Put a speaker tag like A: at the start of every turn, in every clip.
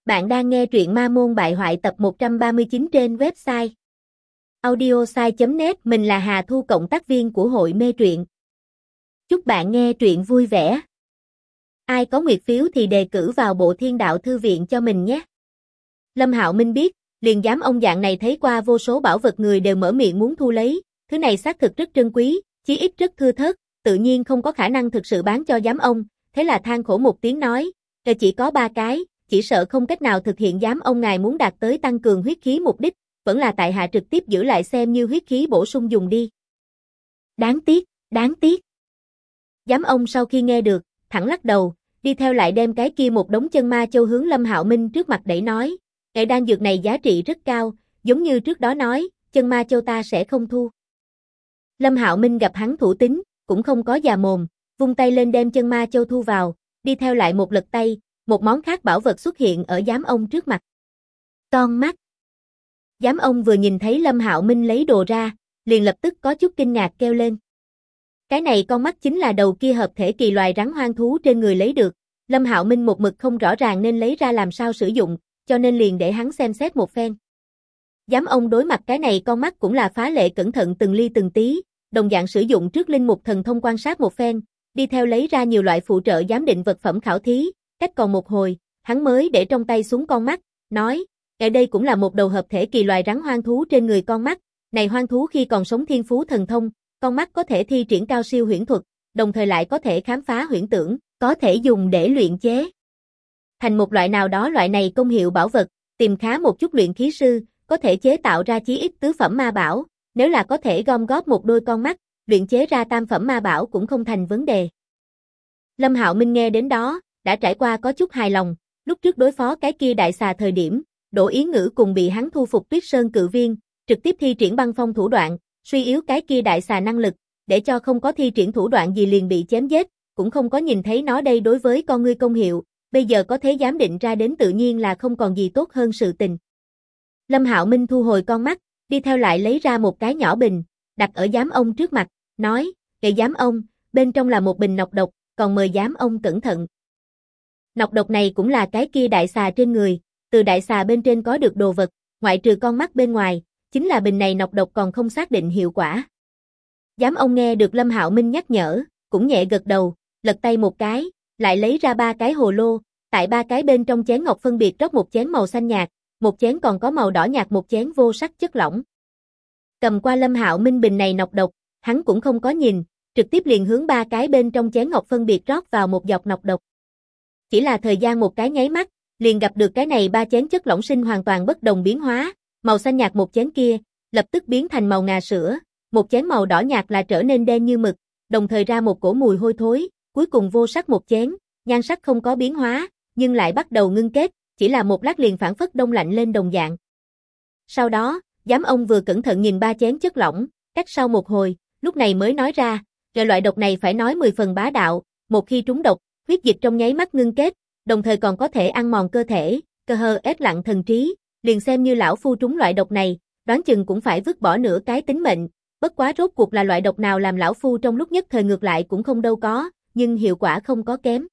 A: Bạn đang nghe truyện Ma Môn Bại Hoại tập 139 trên website audiosai.net. Mình là Hà Thu, cộng tác viên của hội mê truyện. Chúc bạn nghe truyện vui vẻ. Ai có nguyệt phiếu thì đề cử vào Bộ Thiên Đạo Thư viện cho mình nhé. Lâm Hạo Minh biết, liền dám ông dạng này thấy qua vô số bảo vật người đều mở miệng muốn thu lấy, thứ này xác thực rất trân quý, chí ít rất thưa thớt, tự nhiên không có khả năng thực sự bán cho dám ông, thế là than khổ một tiếng nói, chỉ có 3 cái. Chỉ sợ không cách nào thực hiện. Dám ông ngài muốn đạt tới tăng cường huyết khí mục đích, vẫn là tại hạ trực tiếp giữ lại xem như huyết khí bổ sung dùng đi. Đáng tiếc, đáng tiếc. Dám ông sau khi nghe được, thẳng lắc đầu, đi theo lại đem cái kia một đống chân ma châu hướng Lâm Hạo Minh trước mặt đẩy nói, cái đan dược này giá trị rất cao, giống như trước đó nói, chân ma châu ta sẽ không thu. Lâm Hạo Minh gặp hắn thủ tín, cũng không có già mồm, vung tay lên đem chân ma châu thu vào, đi theo lại một lật tay. Một món khác bảo vật xuất hiện ở giám ông trước mặt. Con mắt. Giám ông vừa nhìn thấy Lâm Hạo Minh lấy đồ ra, liền lập tức có chút kinh ngạc kêu lên. Cái này con mắt chính là đầu kia hợp thể kỳ loài rắn hoang thú trên người lấy được. Lâm Hạo Minh một mực không rõ ràng nên lấy ra làm sao sử dụng, cho nên liền để hắn xem xét một phen. Giám ông đối mặt cái này con mắt cũng là phá lệ cẩn thận từng ly từng tí, đồng dạng sử dụng trước linh mục thần thông quan sát một phen, đi theo lấy ra nhiều loại phụ trợ giám định vật phẩm khảo thí. Cách còn một hồi, hắn mới để trong tay xuống con mắt, nói, ở đây cũng là một đầu hợp thể kỳ loài rắn hoang thú trên người con mắt, này hoang thú khi còn sống thiên phú thần thông, con mắt có thể thi triển cao siêu huyễn thuật, đồng thời lại có thể khám phá huyễn tưởng, có thể dùng để luyện chế thành một loại nào đó. Loại này công hiệu bảo vật, tìm khá một chút luyện khí sư, có thể chế tạo ra chí ít tứ phẩm ma bảo, nếu là có thể gom góp một đôi con mắt, luyện chế ra tam phẩm ma bảo cũng không thành vấn đề. Lâm Hạo Minh nghe đến đó, đã trải qua có chút hài lòng, lúc trước đối phó cái kia đại xà thời điểm, Đỗ Yến Ngữ cùng bị hắn thu phục Tuyết Sơn cự viên, trực tiếp thi triển băng phong thủ đoạn, suy yếu cái kia đại xà năng lực, để cho không có thi triển thủ đoạn gì liền bị chém giết, cũng không có nhìn thấy nó đây đối với con ngươi công hiệu, bây giờ có thể giám định ra đến tự nhiên là không còn gì tốt hơn sự tình. Lâm Hạo Minh thu hồi con mắt, đi theo lại lấy ra một cái nhỏ bình, đặt ở giám ông trước mặt, nói, "Kệ giám ông, bên trong là một bình nọc độc, còn mời giám ông cẩn thận." Nọc độc này cũng là cái kia đại xà trên người, từ đại xà bên trên có được đồ vật, ngoại trừ con mắt bên ngoài, chính là bình này nọc độc còn không xác định hiệu quả. Giám ông nghe được Lâm Hạo Minh nhắc nhở, cũng nhẹ gật đầu, lật tay một cái, lại lấy ra 3 cái hồ lô, tại 3 cái bên trong chén ngọc phân biệt rót một chén màu xanh nhạt, một chén còn có màu đỏ nhạt, một chén vô sắc chất lỏng. Cầm qua Lâm Hạo Minh bình này nọc độc, hắn cũng không có nhìn, trực tiếp liền hướng 3 cái bên trong chén ngọc phân biệt rót vào một giọt nọc độc. Chỉ là thời gian một cái nháy mắt, liền gặp được cái này 3 chén chất lỏng sinh hoàn toàn bất đồng biến hóa, màu xanh nhạt một chén kia, lập tức biến thành màu ngà sữa, một chén màu đỏ nhạt là trở nên đen như mực, đồng thời ra một cổ mùi hôi thối, cuối cùng vô sắc một chén, nhan sắc không có biến hóa, nhưng lại bắt đầu ngưng kết, chỉ là một lát liền phản phất đông lạnh lên đồng dạng. Sau đó, giám ông vừa cẩn thận nhìn 3 chén chất lỏng, cách sau một hồi, lúc này mới nói ra, loại độc này phải nói 10 phần bá đạo, một khi trúng độc, huyết dịch trong nháy mắt ngưng kết, đồng thời còn có thể ăn mòn cơ thể, cơ hơ ép lặng thần trí, liền xem như lão phu trúng loại độc này, đoán chừng cũng phải vứt bỏ nửa cái tính mệnh, bất quá rốt cuộc là loại độc nào làm lão phu trong lúc nhất thời ngược lại cũng không đâu có, nhưng hiệu quả không có kém.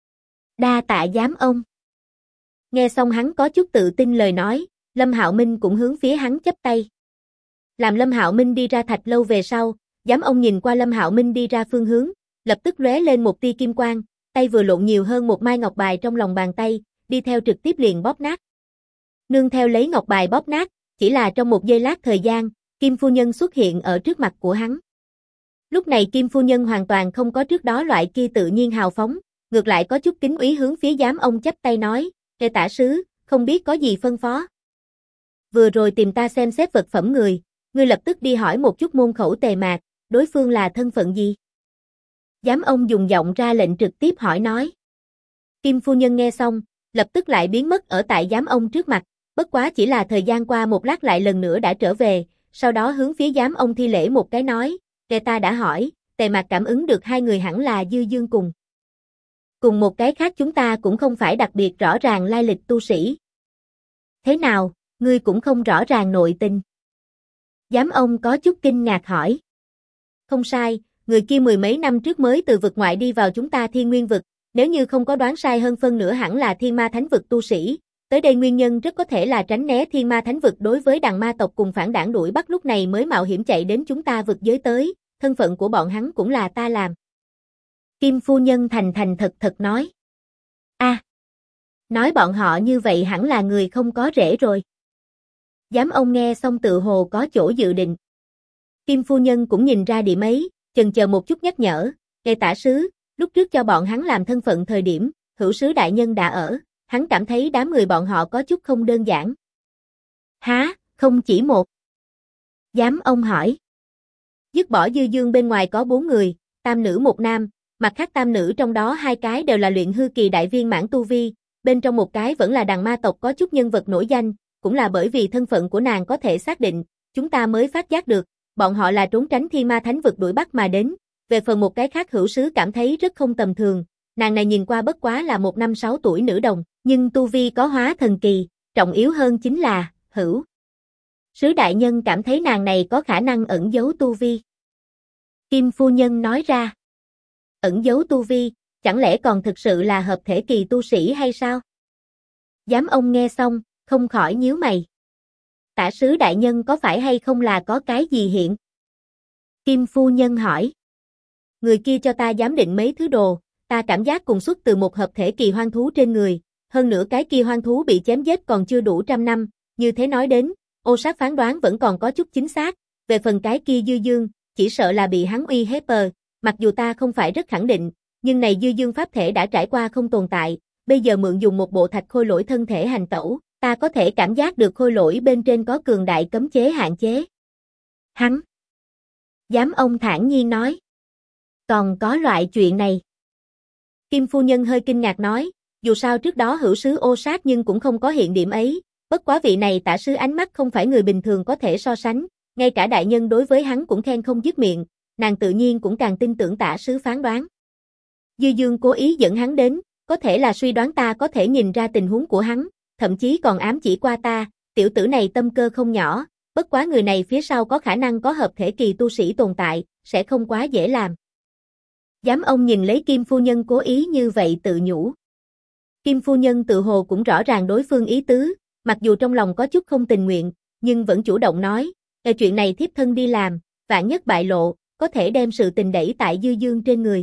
A: Đa tạ giám ông. Nghe xong hắn có chút tự tin lời nói, Lâm Hạo Minh cũng hướng phía hắn chắp tay. Làm Lâm Hạo Minh đi ra thạch lâu về sau, giám ông nhìn qua Lâm Hạo Minh đi ra phương hướng, lập tức lóe lên một tia kim quang, tay vừa lộn nhiều hơn một mai ngọc bài trong lòng bàn tay, đi theo trực tiếp liền bóp nát. Nương theo lấy ngọc bài bóp nát, chỉ là trong một giây lát thời gian, Kim phu nhân xuất hiện ở trước mặt của hắn. Lúc này Kim phu nhân hoàn toàn không có trước đó loại kia tự nhiên hào phóng, ngược lại có chút kính úy hướng phía giám ông chắp tay nói, "Kệ tả sứ, không biết có gì phân phó?" Vừa rồi tìm ta xem xét vật phẩm người, ngươi lập tức đi hỏi một chút môn khẩu Tề Mạc, đối phương là thân phận gì? Giám ông dùng giọng ra lệnh trực tiếp hỏi nói. Kim phu nhân nghe xong, lập tức lại biến mất ở tại giám ông trước mặt, bất quá chỉ là thời gian qua một lát lại lần nữa đã trở về, sau đó hướng phía giám ông thi lễ một cái nói, "Kệ ta đã hỏi, Tề Mạc cảm ứng được 2 người hẳn là Dư Dương cùng một cái khác chúng ta cũng không phải đặc biệt rõ ràng lai lịch tu sĩ." "Thế nào, ngươi cũng không rõ ràng nội tình?" Giám ông có chút kinh ngạc hỏi. "Không sai, người kia 10 mấy năm trước mới từ vực ngoại đi vào chúng ta Thiên Nguyên vực, nếu như không có đoán sai hơn phân nửa hẳn là Thiên Ma Thánh vực tu sĩ, Tới đây nguyên nhân rất có thể là tránh né thiên ma thánh vực đối với đằng ma tộc cùng phản đảng đuổi bắt lúc này mới mạo hiểm chạy đến chúng ta vực giới tới, thân phận của bọn hắn cũng là ta làm. Kim phu nhân thành thành thật thật nói. Nói bọn họ như vậy hẳn là người không có rễ rồi. Giám ông nghe xong tự hồ có chỗ dự định. Kim phu nhân cũng nhìn ra điểm ấy, chần chờ một chút nhắc nhở, nghe tả sứ, lúc trước cho bọn hắn làm thân phận thời điểm, hữu sứ đại nhân đã ở, hắn cảm thấy đám người bọn họ có chút không đơn giản. Há, không chỉ một. Giám ông hỏi. Dứt bỏ Dư Dương bên ngoài có 4 người, tam nữ một nam, mặt khác tam nữ trong đó 2 cái đều là luyện hư kỳ đại viên mãn tu vi, bên trong một cái vẫn là đằng ma tộc có chút nhân vật nổi danh, cũng là bởi vì thân phận của nàng có thể xác định, chúng ta mới phát giác được, bọn họ là trốn tránh thiên ma thánh vực đuổi bắt mà đến. Về phần một cái khác hữu sứ cảm thấy rất không tầm thường, nàng này nhìn qua bất quá là một năm 6 tuổi nữ đồng, nhưng tu vi có hóa thần kỳ, trọng yếu hơn chính là, hữu sứ đại nhân cảm thấy nàng này có khả năng ẩn giấu tu vi. Kim phu nhân nói ra, ẩn giấu tu vi, chẳng lẽ còn thực sự là hợp thể kỳ tu sĩ hay sao? Giám ông nghe xong, không khỏi nhíu mày. Tả sứ đại nhân có phải hay không là có cái gì hiện? Kim phu nhân hỏi. Người kia cho ta giám định mấy thứ đồ, ta cảm giác cùng xuất từ một hợp thể kỳ hoang thú trên người, hơn nữa cái kia hoang thú bị chém giết còn chưa đủ 100 năm, như thế nói đến, ô sát phán đoán vẫn còn có chút chính xác, về phần cái kia Dư Dương, chỉ sợ là bị hắn uy hiếp mặc dù ta không phải rất khẳng định, nhưng này Dư Dương pháp thể đã trải qua không tồn tại, bây giờ mượn dùng một bộ thạch khôi lỗi thân thể hành tẩu, ta có thể cảm giác được khôi lỗi bên trên có cường đại cấm chế hạn chế. Hắn. Giám ông thản nhiên nói. Còn có loại chuyện này. Kim phu nhân hơi kinh ngạc nói, dù sao trước đó hữu sứ ô sát nhưng cũng không có hiện điểm ấy, bất quá vị này tả sứ ánh mắt không phải người bình thường có thể so sánh, ngay cả đại nhân đối với hắn cũng khen không dứt miệng, nàng tự nhiên cũng càng tin tưởng tả sứ phán đoán. Dư Dương cố ý dẫn hắn đến, có thể là suy đoán ta có thể nhìn ra tình huống của hắn, thậm chí còn ám chỉ qua ta, tiểu tử này tâm cơ không nhỏ, bất quá người này phía sau có khả năng có hợp thể kỳ tu sĩ tồn tại, sẽ không quá dễ làm. Giám ông nhìn lấy Kim phu nhân cố ý như vậy tự nhủ. Kim phu nhân tự hồ cũng rõ ràng đối phương ý tứ, mặc dù trong lòng có chút không tình nguyện, nhưng vẫn chủ động nói, chuyện này thiếp thân đi làm, vạn nhất bại lộ, có thể đem sự tình đẩy tại Dư Dương trên người.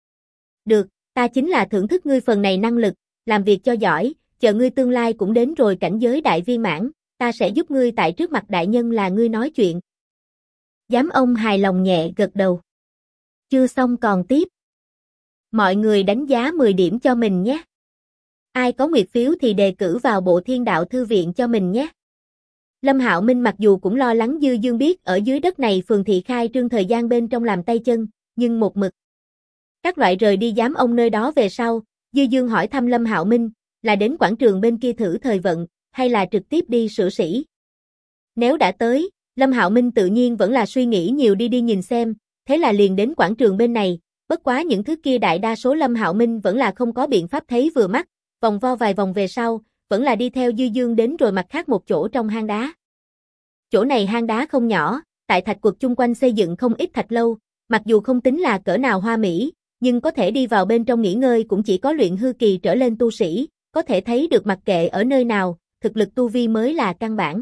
A: Được, ta chính là thưởng thức ngươi phần này năng lực, làm việc cho giỏi, chờ ngươi tương lai cũng đến rồi cảnh giới đại viên mãn, ta sẽ giúp ngươi tại trước mặt đại nhân là ngươi nói chuyện. Giám ông hài lòng nhẹ gật đầu. Chưa xong còn tiếp. Mọi người đánh giá 10 điểm cho mình nhé. Ai có nguyệt phiếu thì đề cử vào Bộ Thiên Đạo Thư Viện cho mình nhé. Lâm Hạo Minh mặc dù cũng lo lắng Dư Dương biết ở dưới đất này phường thị khai trương thời gian bên trong làm tay chân, nhưng một mực các loại rời đi giám ông nơi đó về sau, Dư Dương hỏi thăm Lâm Hạo Minh, là đến quảng trường bên kia thử thời vận, hay là trực tiếp đi sửa sĩ. Nếu đã tới, Lâm Hạo Minh tự nhiên vẫn là suy nghĩ nhiều đi nhìn xem, thế là liền đến quảng trường bên này, bất quá những thứ kia đại đa số Lâm Hạo Minh vẫn là không có biện pháp thấy vừa mắt, vòng vo vài vòng về sau, vẫn là đi theo Dư Dương đến rồi mặt khác một chỗ trong hang đá. Chỗ này hang đá không nhỏ, tại thạch quật chung quanh xây dựng không ít thạch lâu, mặc dù không tính là cỡ nào hoa mỹ, nhưng có thể đi vào bên trong nghỉ ngơi cũng chỉ có luyện hư kỳ trở lên tu sĩ, có thể thấy được mặc kệ ở nơi nào, thực lực tu vi mới là căn bản.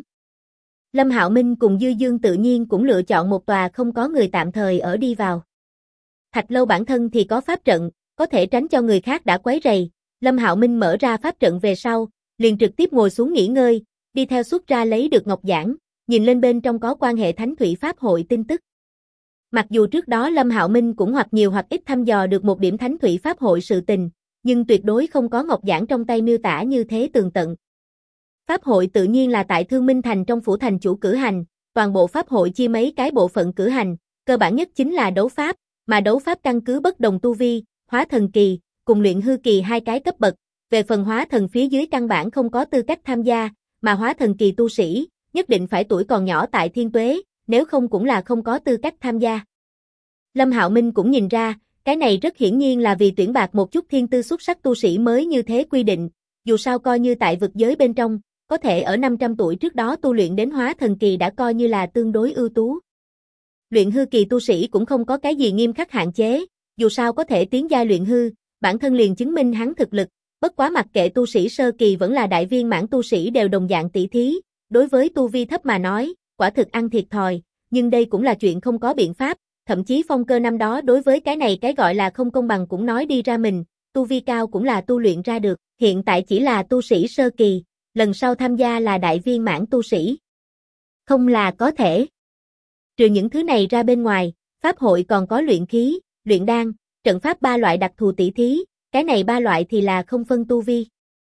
A: Lâm Hạo Minh cùng Dư Dương tự nhiên cũng lựa chọn một tòa không có người tạm thời ở đi vào. Thạch lâu bản thân thì có pháp trận, có thể tránh cho người khác đã quấy rầy. Lâm Hạo Minh mở ra pháp trận về sau, liền trực tiếp ngồi xuống nghỉ ngơi, đi theo xuất ra lấy được ngọc giản, nhìn lên bên trong có quan hệ Thánh Thủy Pháp hội tin tức. Mặc dù trước đó Lâm Hạo Minh cũng hoặc nhiều hoặc ít thăm dò được một điểm Thánh Thủy Pháp hội sự tình, nhưng tuyệt đối không có ngọc giản trong tay miêu tả như thế tường tận. Pháp hội tự nhiên là tại Thương Minh Thành trong phủ thành chủ cử hành, toàn bộ pháp hội chia mấy cái bộ phận cử hành, cơ bản nhất chính là đấu pháp, mà đấu pháp căn cứ bất đồng tu vi, hóa thần kỳ, cùng luyện hư kỳ hai cái cấp bậc, về phần hóa thần phía dưới căn bản không có tư cách tham gia, mà hóa thần kỳ tu sĩ, nhất định phải tuổi còn nhỏ tại thiên tuế, nếu không cũng là không có tư cách tham gia. Lâm Hạo Minh cũng nhìn ra, cái này rất hiển nhiên là vì tuyển bạt một chút thiên tư xuất sắc tu sĩ mới như thế quy định, dù sao coi như tại vực giới bên trong, có thể ở 500 tuổi trước đó tu luyện đến hóa thần kỳ đã coi như là tương đối ưu tú. Luyện hư kỳ tu sĩ cũng không có cái gì nghiêm khắc hạn chế, dù sao có thể tiến giai luyện hư, bản thân liền chứng minh hắn thực lực, Bất quá mặc kệ tu sĩ sơ kỳ vẫn là đại viên mãn tu sĩ đều đồng dạng tỷ thí, đối với tu vi thấp mà nói, quả thực ăn thiệt thòi, nhưng đây cũng là chuyện không có biện pháp, thậm chí Phong Cơ năm đó đối với cái này cái gọi là không công bằng cũng nói đi ra mình, tu vi cao cũng là tu luyện ra được, hiện tại chỉ là tu sĩ sơ kỳ, lần sau tham gia là đại viên mãn tu sĩ. Không là có thể. Trừ những thứ này ra bên ngoài, pháp hội còn có luyện khí, luyện đan, trận pháp 3 loại đặc thù tỷ thí, cái này 3 loại thì là không phân tu vi.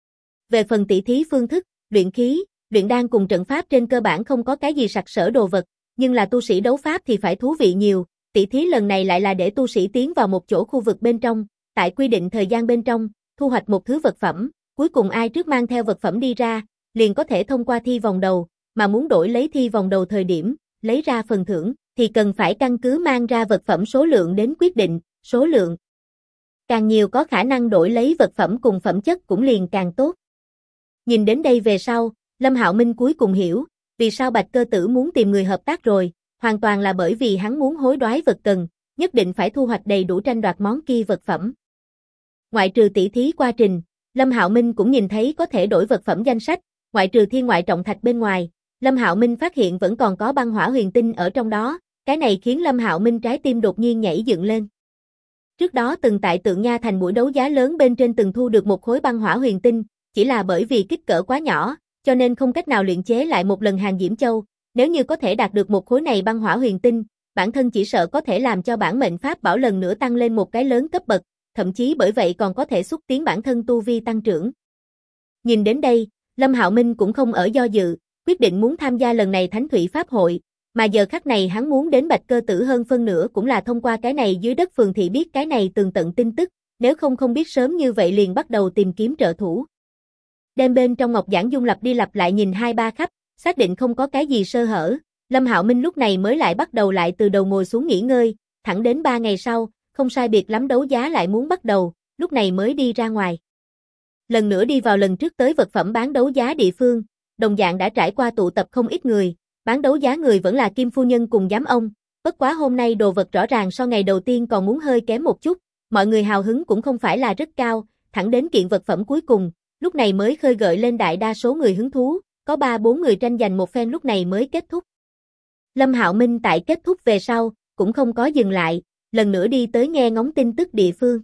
A: Về phần tỷ thí phương thức, luyện khí, luyện đan cùng trận pháp trên cơ bản không có cái gì sặc sỡ đồ vật, nhưng là tu sĩ đấu pháp thì phải thú vị nhiều, tỷ thí lần này lại là để tu sĩ tiến vào một chỗ khu vực bên trong, tại quy định thời gian bên trong, thu hoạch một thứ vật phẩm, cuối cùng ai trước mang theo vật phẩm đi ra, liền có thể thông qua thi vòng đầu, mà muốn đổi lấy thi vòng đầu thời điểm, lấy ra phần thưởng, thì cần phải căn cứ mang ra vật phẩm số lượng đến quyết định, số lượng càng nhiều có khả năng đổi lấy vật phẩm cùng phẩm chất cũng liền càng tốt. Nhìn đến đây về sau, Lâm Hạo Minh cuối cùng hiểu, vì sao Bạch Cơ Tử muốn tìm người hợp tác rồi, hoàn toàn là bởi vì hắn muốn hối đoái vật cần, nhất định phải thu hoạch đầy đủ tranh đoạt món kia vật phẩm. Ngoại trừ tỷ thí quá trình, Lâm Hạo Minh cũng nhìn thấy có thể đổi vật phẩm danh sách, ngoại trừ thiên ngoại trọng thạch bên ngoài, Lâm Hạo Minh phát hiện vẫn còn có băng hỏa huyền tinh ở trong đó, cái này khiến Lâm Hạo Minh trái tim đột nhiên nhảy dựng lên. Trước đó từng tại Tượng Nha Thành buổi đấu giá lớn bên trên từng thu được một khối băng hỏa huyền tinh, chỉ là bởi vì kích cỡ quá nhỏ, cho nên không cách nào luyện chế lại một lần hàng diễm châu, nếu như có thể đạt được một khối này băng hỏa huyền tinh, bản thân chỉ sợ có thể làm cho bản mệnh pháp bảo lần nữa tăng lên một cái lớn cấp bậc, thậm chí bởi vậy còn có thể xúc tiến bản thân tu vi tăng trưởng. Nhìn đến đây, Lâm Hạo Minh cũng không ở do dự, quyết định muốn tham gia lần này Thánh Thủy Pháp hội, mà giờ khắc này hắn muốn đến Bạch Cơ Tử hơn phân nữa cũng là thông qua cái này dưới đất phường thị biết cái này tường tận tin tức, nếu không biết sớm như vậy liền bắt đầu tìm kiếm trợ thủ. Đem bên trong ngọc giản dung lặp đi lặp lại nhìn 2-3 khắp, xác định không có cái gì sơ hở, Lâm Hạo Minh lúc này mới lại bắt đầu lại từ đầu ngồi xuống nghỉ ngơi, thẳng đến 3 ngày sau, không sai biệt lắm đấu giá lại muốn bắt đầu, lúc này mới đi ra ngoài. Lần nữa đi vào lần trước tới vật phẩm bán đấu giá địa phương, đồng dạng đã trải qua tụ tập không ít người, bán đấu giá người vẫn là Kim phu nhân cùng giám ông, bất quá hôm nay đồ vật rõ ràng so ngày đầu tiên còn muốn hơi kém một chút, mọi người hào hứng cũng không phải là rất cao, thẳng đến kiện vật phẩm cuối cùng, lúc này mới khơi gợi lên đại đa số người hứng thú, có 3-4 người tranh giành một phen lúc này mới kết thúc. Lâm Hạo Minh tại kết thúc về sau, cũng không có dừng lại, lần nữa đi tới nghe ngóng tin tức địa phương.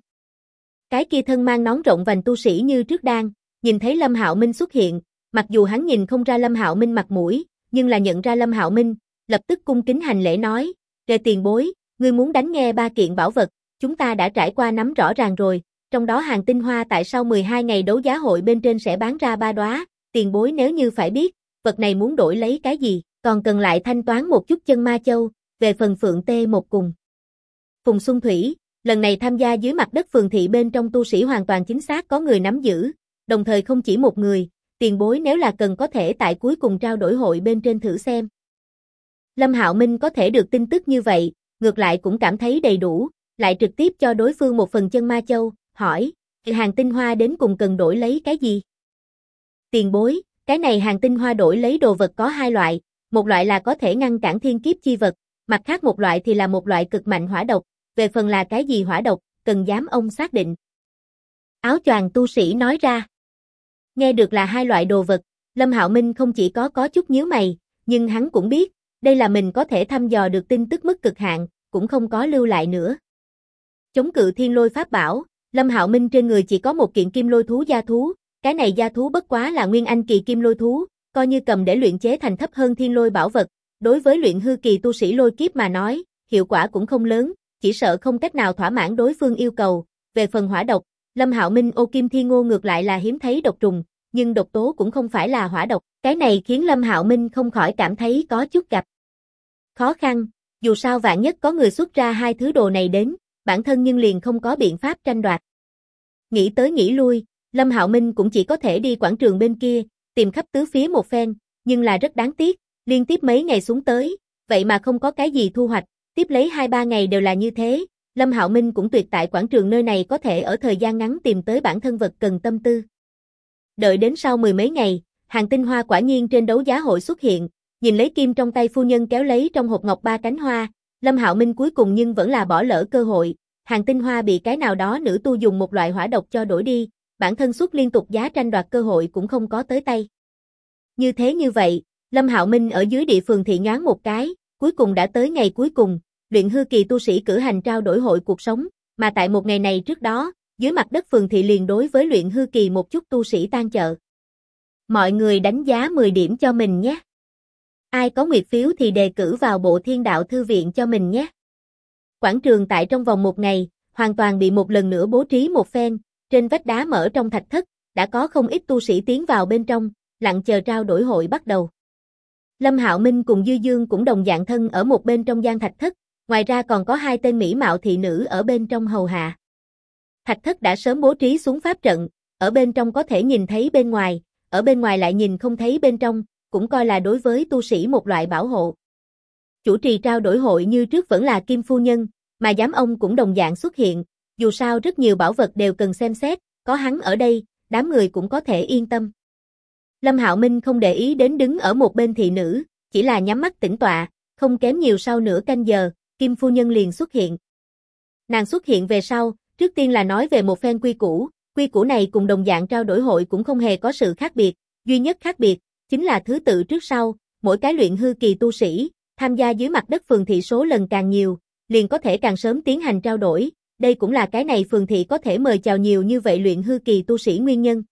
A: Cái kia thân mang nón rộng vành tu sĩ như trước đang, nhìn thấy Lâm Hạo Minh xuất hiện, mặc dù hắn nhìn không ra Lâm Hạo Minh mặt mũi, nhưng là nhận ra Lâm Hạo Minh, lập tức cung kính hành lễ nói, "Về tiền bối, ngươi muốn đánh nghe 3 kiện bảo vật, chúng ta đã trải qua nắm rõ ràng rồi, trong đó hàng tinh hoa tại sau 12 ngày đấu giá hội bên trên sẽ bán ra 3 đóa, tiền bối nếu như phải biết, vật này muốn đổi lấy cái gì, còn cần lại thanh toán một chút chân ma châu, về phần phượng tê một cùng." Phùng Xuân Thủy, lần này tham gia dưới mặt đất phường thị bên trong tu sĩ hoàn toàn chính xác có người nắm giữ, đồng thời không chỉ một người, tiền bối nếu là cần có thể tại cuối cùng trao đổi hội bên trên thử xem. Lâm Hạo Minh có thể được tin tức như vậy, ngược lại cũng cảm thấy đầy đủ, lại trực tiếp cho đối phương một phần chân ma châu, hỏi, hàng tinh hoa đến cùng cần đổi lấy cái gì? Tiền bối, cái này hàng tinh hoa đổi lấy đồ vật có 2 loại, một loại là có thể ngăn cản thiên kiếp chi vật, mặt khác một loại thì là một loại cực mạnh hỏa độc, về phần là cái gì hỏa độc, cần giám ông xác định. Áo choàng tu sĩ nói ra. Nghe được là 2 loại đồ vật, Lâm Hạo Minh không chỉ có chút nhíu mày, nhưng hắn cũng biết, đây là mình có thể thăm dò được tin tức mức cực hạn, cũng không có lưu lại nữa. Chống cự thiên lôi pháp bảo, Lâm Hạo Minh trên người chỉ có một kiện kim lôi thú gia thú, cái này gia thú bất quá là nguyên anh kỳ kim lôi thú, coi như cầm để luyện chế thành thấp hơn thiên lôi bảo vật, đối với luyện hư kỳ tu sĩ lôi kiếp mà nói, hiệu quả cũng không lớn, chỉ sợ không cách nào thỏa mãn đối phương yêu cầu. Về phần hỏa độc, Lâm Hạo Minh ô kim thiên ngô ngược lại là hiếm thấy độc trùng, nhưng độc tố cũng không phải là hỏa độc, cái này khiến Lâm Hạo Minh không khỏi cảm thấy có chút gặp khó khăn, dù sao vạn nhất có người xuất ra 2 thứ đồ này đến, bản thân nhưng liền không có biện pháp tranh đoạt. Nghĩ tới nghĩ lui, Lâm Hạo Minh cũng chỉ có thể đi quảng trường bên kia, tìm khắp tứ phía một phen, nhưng là rất đáng tiếc, liên tiếp mấy ngày xuống tới, vậy mà không có cái gì thu hoạch, tiếp lấy 2-3 ngày đều là như thế, Lâm Hạo Minh cũng tuyệt tại quảng trường nơi này có thể ở thời gian ngắn tìm tới bản thân vật cần tâm tư. Đợi đến sau 10 mấy ngày, hàng tinh hoa quả nhiên trên đấu giá hội xuất hiện, nhìn lấy kim trong tay phu nhân kéo lấy trong hộp ngọc 3 cánh hoa, Lâm Hạo Minh cuối cùng nhưng vẫn là bỏ lỡ cơ hội, hàng tinh hoa bị cái nào đó nữ tu dùng một loại hỏa độc cho đổi đi, bản thân suất liên tục giá tranh đoạt cơ hội cũng không có tới tay. Như vậy, Lâm Hạo Minh ở dưới địa phường thị nhoáng một cái, cuối cùng đã tới ngày cuối cùng, luyện hư kỳ tu sĩ cử hành trao đổi hội cuộc sống, mà tại một ngày này trước đó, dưới mặt đất phường thị liền đối với luyện hư kỳ một chút tu sĩ tan chợ. Mọi người đánh giá 10 điểm cho mình nhé. Ai có nguyệt phiếu thì đề cử vào Bộ Thiên Đạo Thư viện cho mình nhé. Quảng trường tại trong vòng một ngày, hoàn toàn bị một lần nữa bố trí một phen, trên vách đá mở trong thạch thất, đã có không ít tu sĩ tiến vào bên trong, lặng chờ trao đổi hội bắt đầu. Lâm Hạo Minh cùng Dư Dương cũng đồng dạng thân ở một bên trong gian thạch thất, ngoài ra còn có 2 tên mỹ mạo thị nữ ở bên trong hầu hạ. Thạch thất đã sớm bố trí xuống pháp trận, ở bên trong có thể nhìn thấy bên ngoài, ở bên ngoài lại nhìn không thấy bên trong, cũng coi là đối với tu sĩ một loại bảo hộ. Chủ trì trao đổi hội như trước vẫn là Kim Phu Nhân, mà giám ông cũng đồng dạng xuất hiện, dù sao rất nhiều bảo vật đều cần xem xét, có hắn ở đây, đám người cũng có thể yên tâm. Lâm Hạo Minh không để ý đến đứng ở một bên thị nữ, chỉ là nhắm mắt tĩnh tọa, không kém nhiều sau nửa canh giờ, Kim Phu Nhân liền xuất hiện. Nàng xuất hiện về sau, trước tiên là nói về một phen quy củ này cùng đồng dạng trao đổi hội cũng không hề có sự khác biệt, duy nhất khác biệt, chính là thứ tự trước sau, mỗi cái luyện hư kỳ tu sĩ, tham gia dưới mặt đất phường thị số lần càng nhiều, liền có thể càng sớm tiến hành trao đổi, đây cũng là cái này phường thị có thể mời chào nhiều như vậy luyện hư kỳ tu sĩ nguyên nhân.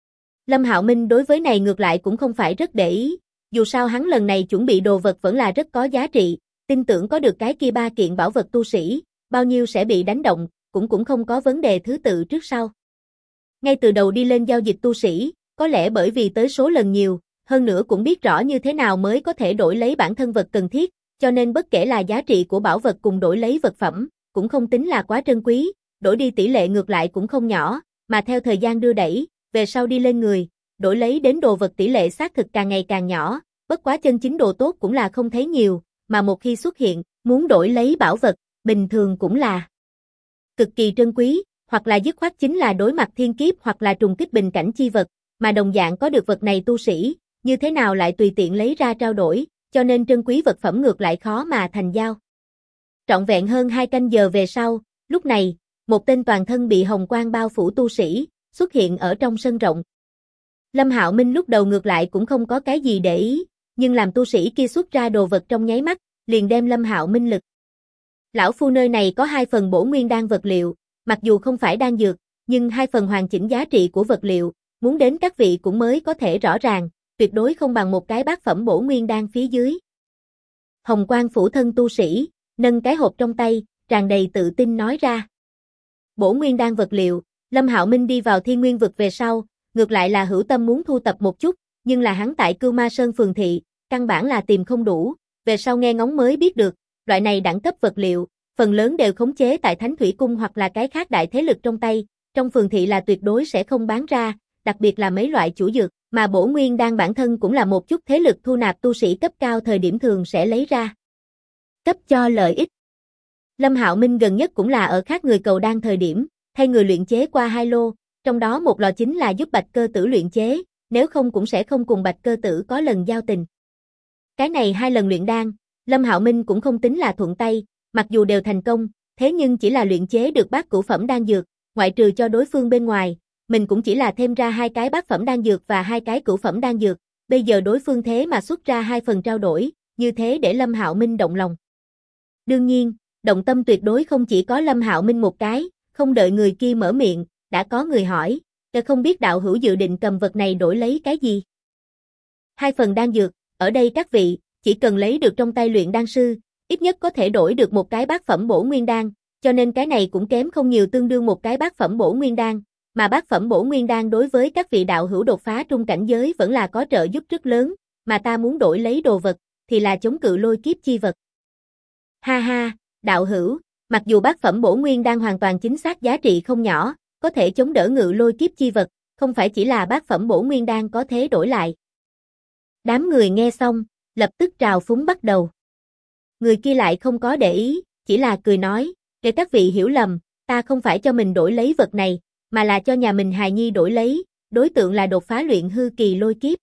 A: Lâm Hạo Minh đối với này ngược lại cũng không phải rất để ý, dù sao hắn lần này chuẩn bị đồ vật vẫn là rất có giá trị, tin tưởng có được cái kia 3 kiện bảo vật tu sĩ, bao nhiêu sẽ bị đánh động, cũng không có vấn đề thứ tự trước sau. Ngay từ đầu đi lên giao dịch tu sĩ, có lẽ bởi vì tới số lần nhiều, hơn nữa cũng biết rõ như thế nào mới có thể đổi lấy bản thân vật cần thiết, cho nên bất kể là giá trị của bảo vật cùng đổi lấy vật phẩm, cũng không tính là quá trân quý, đổi đi tỷ lệ ngược lại cũng không nhỏ, mà theo thời gian đưa đẩy, về sau đi lên người, đổi lấy đến đồ vật tỷ lệ xác thực càng ngày càng nhỏ, bất quá chân chính đồ tốt cũng là không thấy nhiều, mà một khi xuất hiện, muốn đổi lấy bảo vật, bình thường cũng là cực kỳ trân quý, hoặc là dứt khoát chính là đối mặt thiên kiếp hoặc là trùng kích bình cảnh chi vật, mà đồng dạng có được vật này tu sĩ, như thế nào lại tùy tiện lấy ra trao đổi, cho nên trân quý vật phẩm ngược lại khó mà thành giao. Trọn vẹn hơn 2 canh giờ về sau, lúc này, một tên toàn thân bị hồng quang bao phủ tu sĩ, xuất hiện ở trong sân rộng. Lâm Hạo Minh lúc đầu ngược lại cũng không có cái gì để ý, nhưng làm tu sĩ kia xuất ra đồ vật trong nháy mắt, liền đem Lâm Hạo Minh lực. Lão phu nơi này có 2 phần bổ nguyên đan vật liệu, mặc dù không phải đan dược, nhưng 2 phần hoàn chỉnh giá trị của vật liệu, muốn đến các vị cũng mới có thể rõ ràng, tuyệt đối không bằng một cái bát phẩm bổ nguyên đan phía dưới. Hồng quang phủ thân tu sĩ, nâng cái hộp trong tay, tràn đầy tự tin nói ra. Bổ nguyên đan vật liệu, Lâm Hạo Minh đi vào Thiên Nguyên vực về sau, ngược lại là hữu tâm muốn thu tập một chút, nhưng là hắn tại Cưu Ma Sơn phường thị, căn bản là tìm không đủ, về sau nghe ngóng mới biết được, loại này đẳng cấp vật liệu, phần lớn đều khống chế tại Thánh Thủy Cung hoặc là cái khác đại thế lực trong tay, trong phường thị là tuyệt đối sẽ không bán ra, đặc biệt là mấy loại chủ dược, mà bổ nguyên đan bản thân cũng là một chút thế lực thu nạp tu sĩ cấp cao thời điểm thường sẽ lấy ra, cấp cho lợi ích. Lâm Hạo Minh gần nhất cũng là ở khác người cầu đan thời điểm, thay người luyện chế qua 2 lô, trong đó một lò chính là giúp Bạch Cơ Tử luyện chế, nếu không cũng sẽ không cùng Bạch Cơ Tử có lần giao tình. Cái này 2 lần luyện đan, Lâm Hạo Minh cũng không tính là thuận tay, mặc dù đều thành công, thế nhưng chỉ là luyện chế được bát cửu phẩm đan dược, ngoại trừ cho đối phương bên ngoài, mình cũng chỉ là thêm ra 2 cái bát phẩm đan dược và 2 cái cửu phẩm đan dược, bây giờ đối phương thế mà xuất ra 2 phần trao đổi, như thế để Lâm Hạo Minh động lòng. Đương nhiên, động tâm tuyệt đối không chỉ có Lâm Hạo Minh một cái, không đợi người kia mở miệng, đã có người hỏi, không biết đạo hữu dự định cầm vật này đổi lấy cái gì? 2 phần đan dược, ở đây các vị, chỉ cần lấy được trong tay luyện đan sư, ít nhất có thể đổi được một cái bát phẩm bổ nguyên đan, cho nên cái này cũng kém không nhiều tương đương một cái bát phẩm bổ nguyên đan, mà bát phẩm bổ nguyên đan đối với các vị đạo hữu đột phá trung cảnh giới vẫn là có trợ giúp rất lớn, mà ta muốn đổi lấy đồ vật, thì là chống cự lôi kiếp chi vật. Ha ha, đạo hữu, mặc dù bát phẩm bổ nguyên đan hoàn toàn chính xác giá trị không nhỏ, có thể chống đỡ ngự lôi kiếp chi vật, không phải chỉ là bát phẩm bổ nguyên đan có thế đổi lại. Đám người nghe xong, lập tức trào phúng bắt đầu. Người kia lại không có để ý, chỉ là cười nói, để các vị hiểu lầm, ta không phải cho mình đổi lấy vật này, mà là cho nhà mình hài nhi đổi lấy, đối tượng là đột phá luyện hư kỳ lôi kiếp.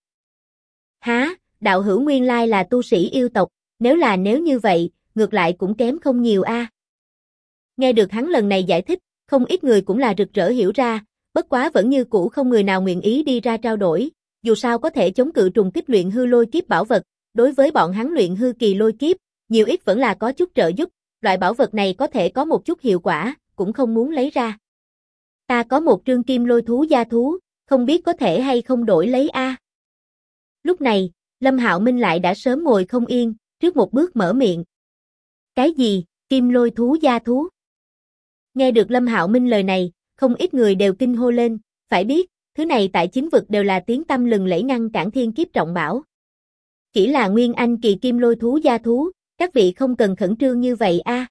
A: Há, đạo hữu nguyên lai là tu sĩ yêu tộc, nếu như vậy, ngược lại cũng kém không nhiều a. Nghe được hắn lần này giải thích, không ít người cũng là rực rỡ hiểu ra, Bất quá vẫn như cũ không người nào nguyện ý đi ra trao đổi, dù sao có thể chống cự trùng kích luyện hư lôi kiếp bảo vật, đối với bọn hắn luyện hư kỳ lôi kiếp, nhiều ít vẫn là có chút trợ giúp, loại bảo vật này có thể có một chút hiệu quả, cũng không muốn lấy ra. Ta có một trương kim lôi thú gia thú, không biết có thể hay không đổi lấy a. Lúc này, Lâm Hạo Minh lại đã sớm ngồi không yên, trước một bước mở miệng. Cái gì, kim lôi thú gia thú? Nghe được Lâm Hạo Minh lời này, không ít người đều kinh hô lên, phải biết, thứ này tại chính vực đều là tiếng tăm lừng lẫy ngăn cản thiên kiếp trọng bảo. Chỉ là nguyên anh kỳ kim lôi thú gia thú, các vị không cần khẩn trương như vậy a.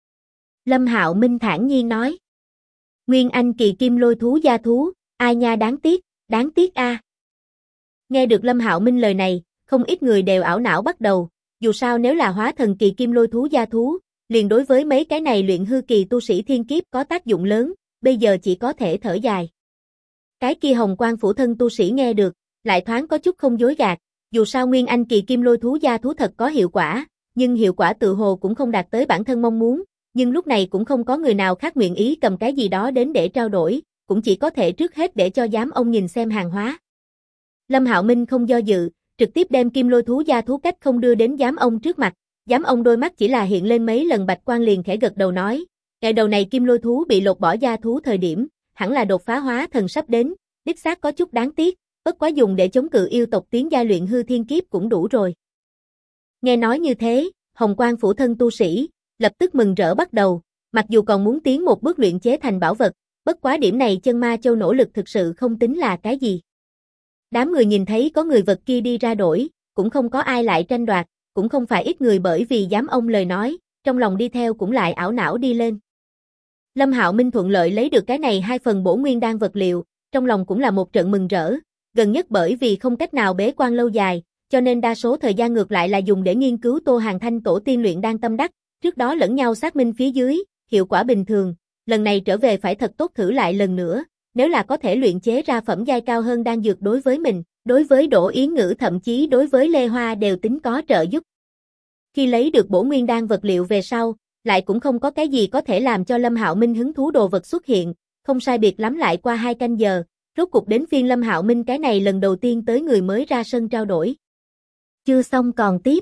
A: Lâm Hạo Minh thản nhiên nói. Nguyên anh kỳ kim lôi thú gia thú, ai nha đáng tiếc a. Nghe được Lâm Hạo Minh lời này, không ít người đều ảo não bắt đầu, dù sao nếu là hóa thần kỳ kim lôi thú gia thú, liền đối với mấy cái này luyện hư kỳ tu sĩ thiên kiếp có tác dụng lớn, bây giờ chỉ có thể thở dài. Cái kia Hồng Quang phủ thân tu sĩ nghe được, lại thoáng có chút không dối gạt, dù sao nguyên anh kỳ kim lôi thú gia thú thật có hiệu quả, nhưng hiệu quả tự hồ cũng không đạt tới bản thân mong muốn, nhưng lúc này cũng không có người nào khác nguyện ý cầm cái gì đó đến để trao đổi, cũng chỉ có thể trước hết để cho giám ông nhìn xem hàng hóa. Lâm Hạo Minh không do dự, trực tiếp đem kim lôi thú gia thú cách không đưa đến giám ông trước mặt, giám ông đôi mắt chỉ là hiện lên mấy lần bạch quang liền khẽ gật đầu nói, ngày đầu này kim lôi thú bị lột bỏ gia thú thời điểm, hẳn là đột phá hóa thần sắp đến, đích xác có chút đáng tiếc, bất quá dùng để chống cự yêu tộc tiến giai luyện hư thiên kiếp cũng đủ rồi. Nghe nói như thế, Hồng Quang phủ thân tu sĩ, lập tức mừng rỡ bắt đầu, mặc dù còn muốn tiến một bước luyện chế thành bảo vật, bất quá điểm này chân ma châu nỗ lực thực sự không tính là cái gì. Đám người nhìn thấy có người vật kia đi ra đổi, cũng không có ai lại tranh đoạt, cũng không phải ít người bởi vì dám ông lời nói, trong lòng đi theo cũng lại ảo não đi lên. Lâm Hạo Minh thuận lợi lấy được cái này 2 phần bổ nguyên đan vật liệu, trong lòng cũng là một trận mừng rỡ, gần nhất bởi vì không cách nào bế quan lâu dài, cho nên đa số thời gian ngược lại là dùng để nghiên cứu Tô Hàn Thanh tổ tiên luyện đan tâm đắc, trước đó lẫn nhau xác minh phía dưới, hiệu quả bình thường, lần này trở về phải thật tốt thử lại lần nữa, nếu là có thể luyện chế ra phẩm giai cao hơn đan dược đối với mình, đối với Đỗ Yến Ngữ thậm chí đối với Lê Hoa đều tính có trợ giúp. Khi lấy được bổ nguyên đan vật liệu về sau, lại cũng không có cái gì có thể làm cho Lâm Hạo Minh hứng thú đồ vật xuất hiện, không sai biệt lắm lại qua 2 canh giờ, rốt cục đến phiên Lâm Hạo Minh cái này lần đầu tiên tới người mới ra sân trao đổi. Chưa xong còn tiếp.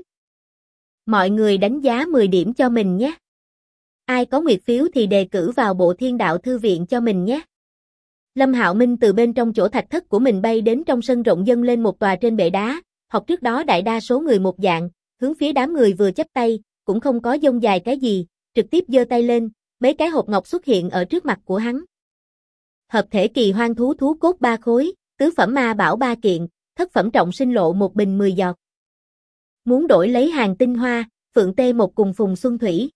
A: Mọi người đánh giá 10 điểm cho mình nhé. Ai có nguyệt phiếu thì đề cử vào Bộ Thiên Đạo Thư Viện cho mình nhé. Lâm Hạo Minh từ bên trong chỗ thạch thất của mình bay đến trong sân rộng dâng lên một tòa trên bệ đá, học trước đó đại đa số người một dạng, hướng phía đám người vừa chắp tay, cũng không có dông dài cái gì, trực tiếp giơ tay lên, mấy cái hộp ngọc xuất hiện ở trước mặt của hắn. Hợp thể kỳ hoang thú thú cốt 3 khối, tứ phẩm ma bảo 3 kiện, thất phẩm trọng sinh lộ 1 bình 10 giọt. Muốn đổi lấy hàng tinh hoa, phượng tê một cùng phùng xuân thủy.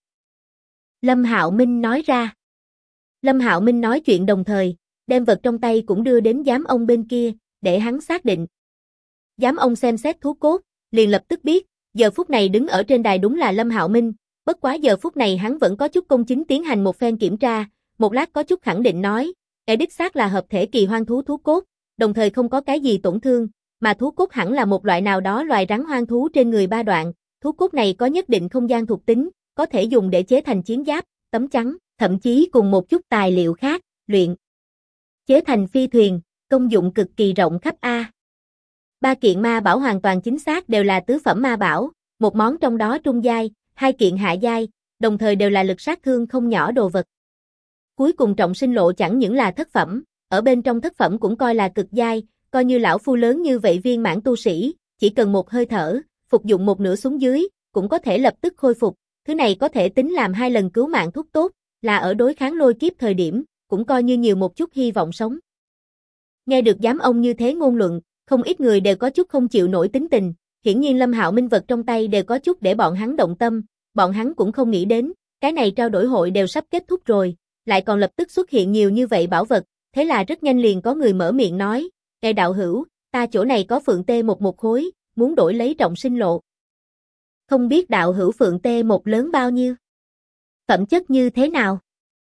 A: Lâm Hạo Minh nói ra. Lâm Hạo Minh nói chuyện đồng thời, đem vật trong tay cũng đưa đến giám ông bên kia, để hắn xác định. Giám ông xem xét thú cốt, liền lập tức biết, giờ phút này đứng ở trên đài đúng là Lâm Hạo Minh, bất quá giờ phút này hắn vẫn có chút công chính tiến hành một phen kiểm tra, một lát có chút khẳng định nói, đích xác là hợp thể kỳ hoang thú thú cốt, đồng thời không có cái gì tổn thương, mà thú cốt hẳn là một loại nào đó loài rắn hoang thú trên người 3 đoạn, thú cốt này có nhất định không gian thuộc tính, có thể dùng để chế thành chiến giáp, tấm chắn, thậm chí cùng một chút tài liệu khác, luyện chế thành phi thuyền, công dụng cực kỳ rộng khắp a. 3 kiện ma bảo hoàn toàn chính xác đều là tứ phẩm ma bảo, một món trong đó trung giai, 2 kiện hạ giai, đồng thời đều là lực sát thương không nhỏ đồ vật. Cuối cùng trọng sinh lộ chẳng những là thất phẩm, ở bên trong thất phẩm cũng coi là cực giai, coi như lão phu lớn như vậy viên mãn tu sĩ, chỉ cần một hơi thở, phục dụng một nửa xuống dưới, cũng có thể lập tức khôi phục, thứ này có thể tính làm 2 lần cứu mạng thuốc tốt, là ở đối kháng lôi kiếp thời điểm, cũng coi như nhiều một chút hy vọng sống. Nghe được giám ông như thế ngôn luận, không ít người đều có chút không chịu nổi tính tình, hiển nhiên Lâm Hạo Minh vật trong tay đều có chút để bọn hắn động tâm, bọn hắn cũng không nghĩ đến, cái này trao đổi hội đều sắp kết thúc rồi, lại còn lập tức xuất hiện nhiều như vậy bảo vật, thế là rất nhanh liền có người mở miệng nói, "Ngài đạo hữu, ta chỗ này có phượng tê một khối, muốn đổi lấy trọng sinh lộ. Không biết đạo hữu phượng tê một lớn bao nhiêu? Phẩm chất như thế nào?"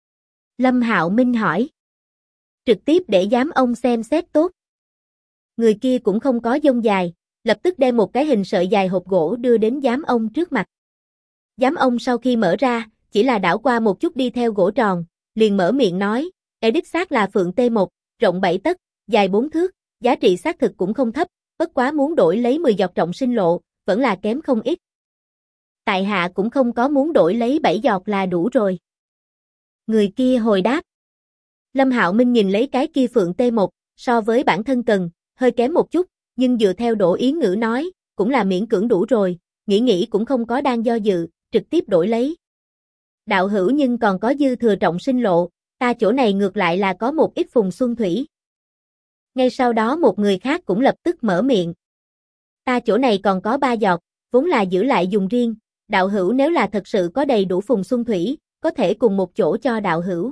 A: Lâm Hạo Minh hỏi. Trực tiếp để giám ông xem xét tốt. Người kia cũng không có dông dài, lập tức đem một cái hình sợi dài hộp gỗ đưa đến giám ông trước mặt. Giám ông sau khi mở ra, chỉ là đảo qua một chút đi theo gỗ tròn, liền mở miệng nói, đích xác là phượng tê một, rộng 7 tấc, dài 4 thước, giá trị xác thực cũng không thấp, bất quá muốn đổi lấy 10 giọt trọng sinh lộ, vẫn là kém không ít. Tại hạ cũng không có muốn đổi lấy 7 giọt là đủ rồi. Người kia hồi đáp. Lâm Hạo Minh nhìn lấy cái kia Phượng T1, so với bản thân cần, hơi kém một chút, nhưng dựa theo Đỗ Yến Ngữ nói, cũng là miễn cưỡng đủ rồi, nghĩ cũng không có đang do dự, trực tiếp đổi lấy. Đạo hữu nhưng còn có dư thừa trọng sinh lộ, ta chỗ này ngược lại là có một ít phùng xuân thủy. Ngay sau đó một người khác cũng lập tức mở miệng. Ta chỗ này còn có 3 giọt, vốn là giữ lại dùng riêng, đạo hữu nếu là thật sự có đầy đủ phùng xuân thủy, có thể cùng một chỗ cho đạo hữu.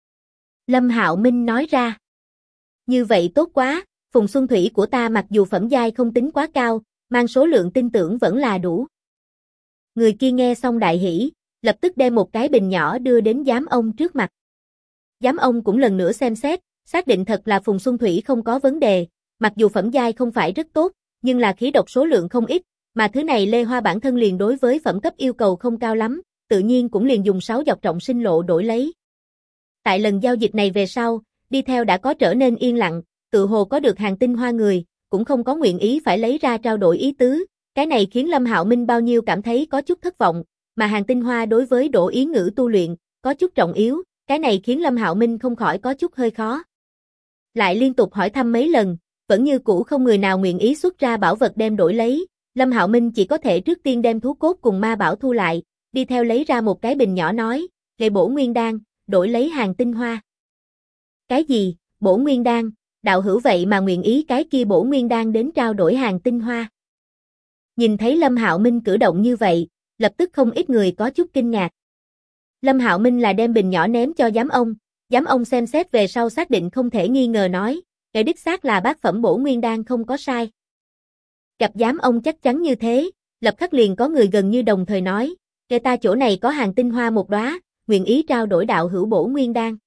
A: Lâm Hạo Minh nói ra. Như vậy tốt quá, phùng xuân thủy của ta mặc dù phẩm giai không tính quá cao, mang số lượng tin tưởng vẫn là đủ. Người kia nghe xong đại hỉ, lập tức đem một cái bình nhỏ đưa đến giám ông trước mặt. Giám ông cũng lần nữa xem xét, xác định thật là phùng xuân thủy không có vấn đề, mặc dù phẩm giai không phải rất tốt, nhưng là khí độc số lượng không ít, mà thứ này Lê Hoa bản thân liền đối với phẩm cấp yêu cầu không cao lắm, tự nhiên cũng liền dùng 6 giọt trọng sinh lộ đổi lấy. Tại lần giao dịch này về sau, đi theo đã có trở nên yên lặng, tự hồ có được hàng tinh hoa người, cũng không có nguyện ý phải lấy ra trao đổi ý tứ, cái này khiến Lâm Hạo Minh bao nhiêu cảm thấy có chút thất vọng, mà hàng tinh hoa đối với Đỗ Yến Ngữ tu luyện, có chút trọng yếu, cái này khiến Lâm Hạo Minh không khỏi có chút hơi khó. Lại liên tục hỏi thăm mấy lần, vẫn như cũ không người nào nguyện ý xuất ra bảo vật đem đổi lấy, Lâm Hạo Minh chỉ có thể trước tiên đem thú cốt cùng ma bảo thu lại, đi theo lấy ra một cái bình nhỏ nói, "Lệ bổ nguyên đan, đổi lấy hàng tinh hoa." Cái gì? Bổ nguyên đan? Đạo hữu vậy mà nguyện ý cái kia bổ nguyên đan đến trao đổi hàng tinh hoa? Nhìn thấy Lâm Hạo Minh cử động như vậy, lập tức không ít người có chút kinh ngạc. Lâm Hạo Minh là đem bình nhỏ ném cho giám ông xem xét về sau xác định không thể nghi ngờ nói, cái đích xác là bát phẩm bổ nguyên đan không có sai. Gặp giám ông chắc chắn như thế, lập khắc liền có người gần như đồng thời nói, kể ta chỗ này có hàng tinh hoa một đóa, nguyện ý trao đổi đạo hữu bổ nguyên đan.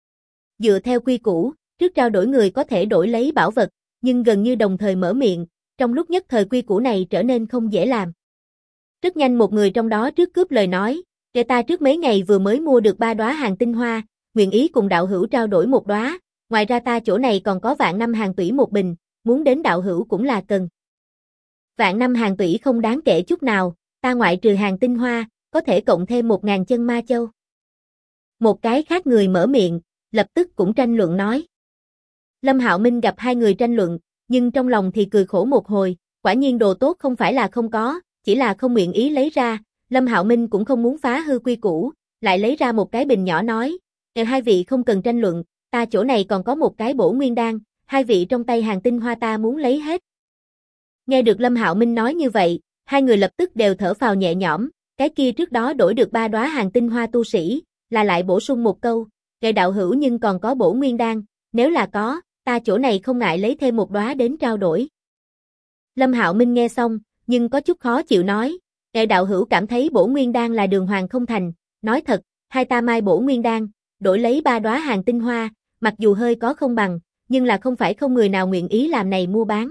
A: Dựa theo quy củ, trước trao đổi người có thể đổi lấy bảo vật, nhưng gần như đồng thời mở miệng, trong lúc nhất thời quy củ này trở nên không dễ làm. Rất nhanh một người trong đó trước cướp lời nói, kể ta trước mấy ngày vừa mới mua được 3 đóa hàng tinh hoa, nguyện ý cùng đạo hữu trao đổi một đóa, ngoài ra ta chỗ này còn có vạn năm hàng tủy một bình, muốn đến đạo hữu cũng là cần. Vạn năm hàng tủy không đáng kể chút nào, ta ngoại trừ hàng tinh hoa, có thể cộng thêm 1000 chân ma châu. Một cái khác người mở miệng, lập tức cũng tranh luận nói. Lâm Hạo Minh gặp hai người tranh luận, nhưng trong lòng thì cười khổ một hồi, quả nhiên đồ tốt không phải là không có, chỉ là không nguyện ý lấy ra, Lâm Hạo Minh cũng không muốn phá hư quy củ, lại lấy ra một cái bình nhỏ nói, hai vị không cần tranh luận, ta chỗ này còn có một cái bổ nguyên đan, hai vị trong tay hàng tinh hoa ta muốn lấy hết. Nghe được Lâm Hạo Minh nói như vậy, hai người lập tức đều thở phào nhẹ nhõm, cái kia trước đó đổi được 3 đóa hàng tinh hoa tu sĩ, là lại bổ sung một câu, kệ đạo hữu nhưng còn có bổ nguyên đan, nếu là có, ta chỗ này không ngại lấy thêm một đóa đến trao đổi. Lâm Hạo Minh nghe xong, nhưng có chút khó chịu nói, kệ đạo hữu cảm thấy bổ nguyên đan là đường hoàng không thành, nói thật, hai ta mai bổ nguyên đan, đổi lấy 3 đóa hàng tinh hoa, mặc dù hơi có không bằng, nhưng là không phải không người nào nguyện ý làm này mua bán.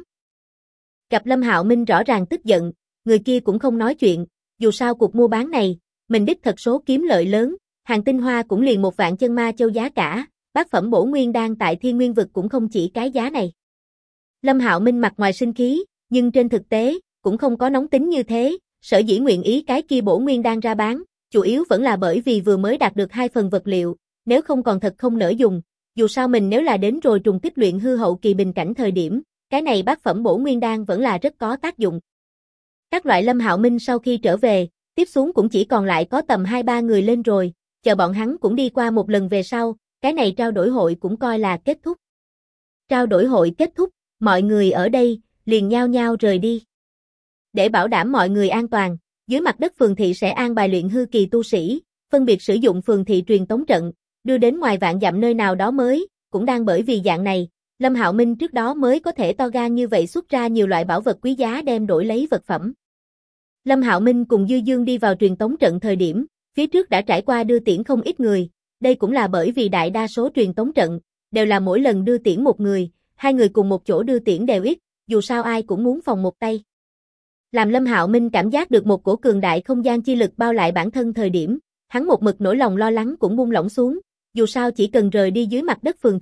A: Gặp Lâm Hạo Minh rõ ràng tức giận, người kia cũng không nói chuyện, dù sao cuộc mua bán này, mình đích thật số kiếm lợi lớn, hàng tinh hoa cũng liền 1 vạn chân ma châu giá cả, bát phẩm bổ nguyên đan tại Thiên Nguyên vực cũng không chỉ cái giá này. Lâm Hạo Minh mặt ngoài sinh khí, nhưng trên thực tế, cũng không có nóng tính như thế, sở dĩ nguyện ý cái kia bổ nguyên đan ra bán, chủ yếu vẫn là bởi vì vừa mới đạt được 2 phần vật liệu, nếu không còn thật không nỡ dùng, dù sao mình nếu là đến rồi trùng kích luyện hư hậu kỳ bình cảnh thời điểm, cái này bát phẩm bổ nguyên đan vẫn là rất có tác dụng. Các loại Lâm Hạo Minh sau khi trở về, tiếp xuống cũng chỉ còn lại có tầm 2-3 người lên rồi, chờ bọn hắn cũng đi qua một lần về sau, cái này trao đổi hội cũng coi là kết thúc. Trao đổi hội kết thúc, mọi người ở đây, liền nhao nhao rời đi. Để bảo đảm mọi người an toàn, dưới mặt đất phường thị sẽ an bài luyện hư kỳ tu sĩ, phân biệt sử dụng phường thị truyền tống trận, đưa đến ngoài vạn dặm nơi nào đó mới, cũng đang bởi vì dạng này, Lâm Hạo Minh trước đó mới có thể to gan như vậy xuất ra nhiều loại bảo vật quý giá đem đổi lấy vật phẩm. Lâm Hạo Minh cùng Dư Dương đi vào truyền tống trận thời điểm, phía trước đã trải qua đưa tiễn không ít người, đây cũng là bởi vì đại đa số truyền tống trận, đều là mỗi lần đưa tiễn một người, hai người cùng một chỗ đưa tiễn đều ít, dù sao ai cũng muốn phòng một tay. Làm Lâm Hạo Minh cảm giác được một cổ cường đại không gian chi lực bao lại bản thân thời điểm, hắn một mực nỗi lòng lo lắng cũng buông lỏng xuống, dù sao chỉ cần rời đi dưới mặt đất phường thị,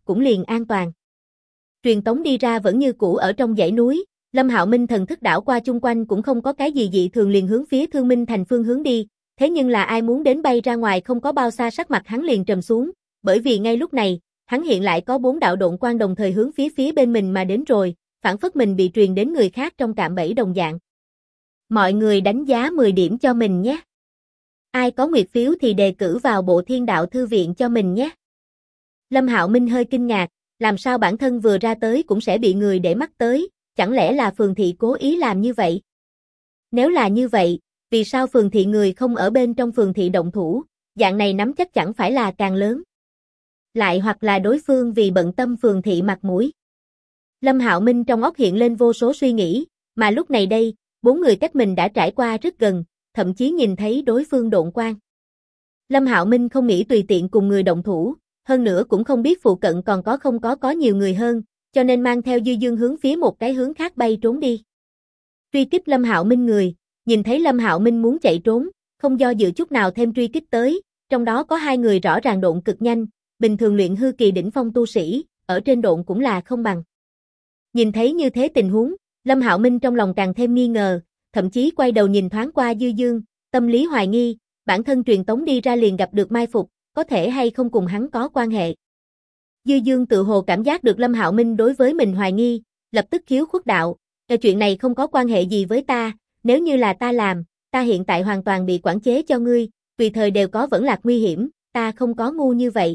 A: cũng liền an toàn. Truyền tống đi ra vẫn như cũ ở trong dãy núi, Lâm Hạo Minh thần thức đảo qua chung quanh cũng không có cái gì dị thường liền hướng phía Thương Minh Thành phương hướng đi, thế nhưng là ai muốn đến bay ra ngoài không có bao xa sắc mặt hắn liền trầm xuống, bởi vì ngay lúc này, hắn hiện lại có 4 đạo độn quang đồng thời hướng phía bên mình mà đến rồi, phản phất mình bị truyền đến người khác trong cạm bẫy đồng dạng. Mọi người đánh giá 10 điểm cho mình nhé. Ai có nguyệt phiếu thì đề cử vào Bộ Thiên Đạo Thư Viện cho mình nhé. Lâm Hạo Minh hơi kinh ngạc, làm sao bản thân vừa ra tới cũng sẽ bị người để mắt tới, chẳng lẽ là Phường Thị cố ý làm như vậy? Nếu là như vậy, vì sao Phường Thị người không ở bên trong Phường Thị động thủ, dạng này nắm chắc chẳng phải là càng lớn? Lại hoặc là đối phương vì bận tâm Phường Thị mặt mũi. Lâm Hạo Minh trong óc hiện lên vô số suy nghĩ, mà lúc này đây, 4 người cách mình đã trải qua rất gần, thậm chí nhìn thấy đối phương độn quang. Lâm Hạo Minh không nghĩ tùy tiện cùng người động thủ, hơn nữa cũng không biết phụ cận còn có nhiều người hơn, cho nên mang theo Dư Dương hướng phía một cái hướng khác bay trốn đi. Truy kích Lâm Hạo Minh người, nhìn thấy Lâm Hạo Minh muốn chạy trốn, không do dự chút nào thêm truy kích tới, trong đó có 2 người rõ ràng độn cực nhanh, bình thường luyện hư kỳ đỉnh phong tu sĩ, ở trên độn cũng là không bằng. Nhìn thấy như thế tình huống, Lâm Hạo Minh trong lòng càng thêm nghi ngờ, thậm chí quay đầu nhìn thoáng qua Dư Dương, tâm lý hoài nghi, bản thân truyền tống đi ra liền gặp được mai phục, có thể hay không cùng hắn có quan hệ. Dư Dương tự hồ cảm giác được Lâm Hạo Minh đối với mình hoài nghi, lập tức khiếu khuất đạo, chuyện này không có quan hệ gì với ta, nếu như là ta làm, ta hiện tại hoàn toàn bị quản chế cho ngươi, tùy thời đều có vẫn lạc nguy hiểm, ta không có ngu như vậy.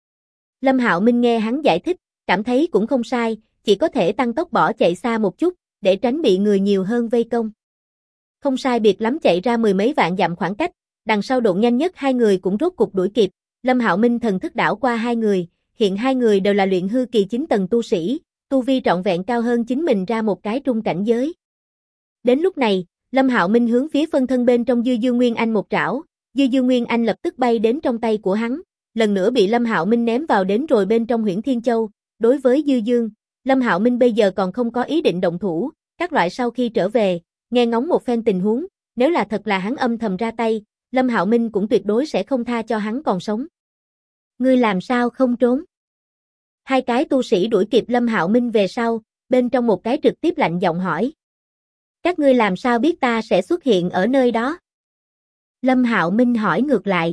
A: Lâm Hạo Minh nghe hắn giải thích, cảm thấy cũng không sai, chỉ có thể tăng tốc bỏ chạy xa một chút, để tránh bị người nhiều hơn vây công. Không sai biệt lắm chạy ra 10 mấy vạn dặm khoảng cách, đằng sau độn nhanh nhất 2 người cũng rốt cục đuổi kịp, Lâm Hạo Minh thần thức đảo qua 2 người, hiện 2 người đều là luyện hư kỳ 9 tầng tu sĩ, tu vi trọn vẹn cao hơn chính mình ra một cái trung cảnh giới. Đến lúc này, Lâm Hạo Minh hướng phía phân thân bên trong Dư Dương Nguyên Anh một trảo, Dư Dương Nguyên Anh lập tức bay đến trong tay của hắn, lần nữa bị Lâm Hạo Minh ném vào đến rồi bên trong Huyễn Thiên Châu. Đối với Dư Dương, Lâm Hạo Minh bây giờ còn không có ý định động thủ, các loại sau khi trở về, nghe ngóng một phen tình huống, nếu là thật là hắn âm thầm ra tay, Lâm Hạo Minh cũng tuyệt đối sẽ không tha cho hắn còn sống. Ngươi làm sao không trốn? 2 cái tu sĩ đuổi kịp Lâm Hạo Minh về sau, bên trong một cái trực tiếp lạnh giọng hỏi. Các ngươi làm sao biết ta sẽ xuất hiện ở nơi đó? Lâm Hạo Minh hỏi ngược lại.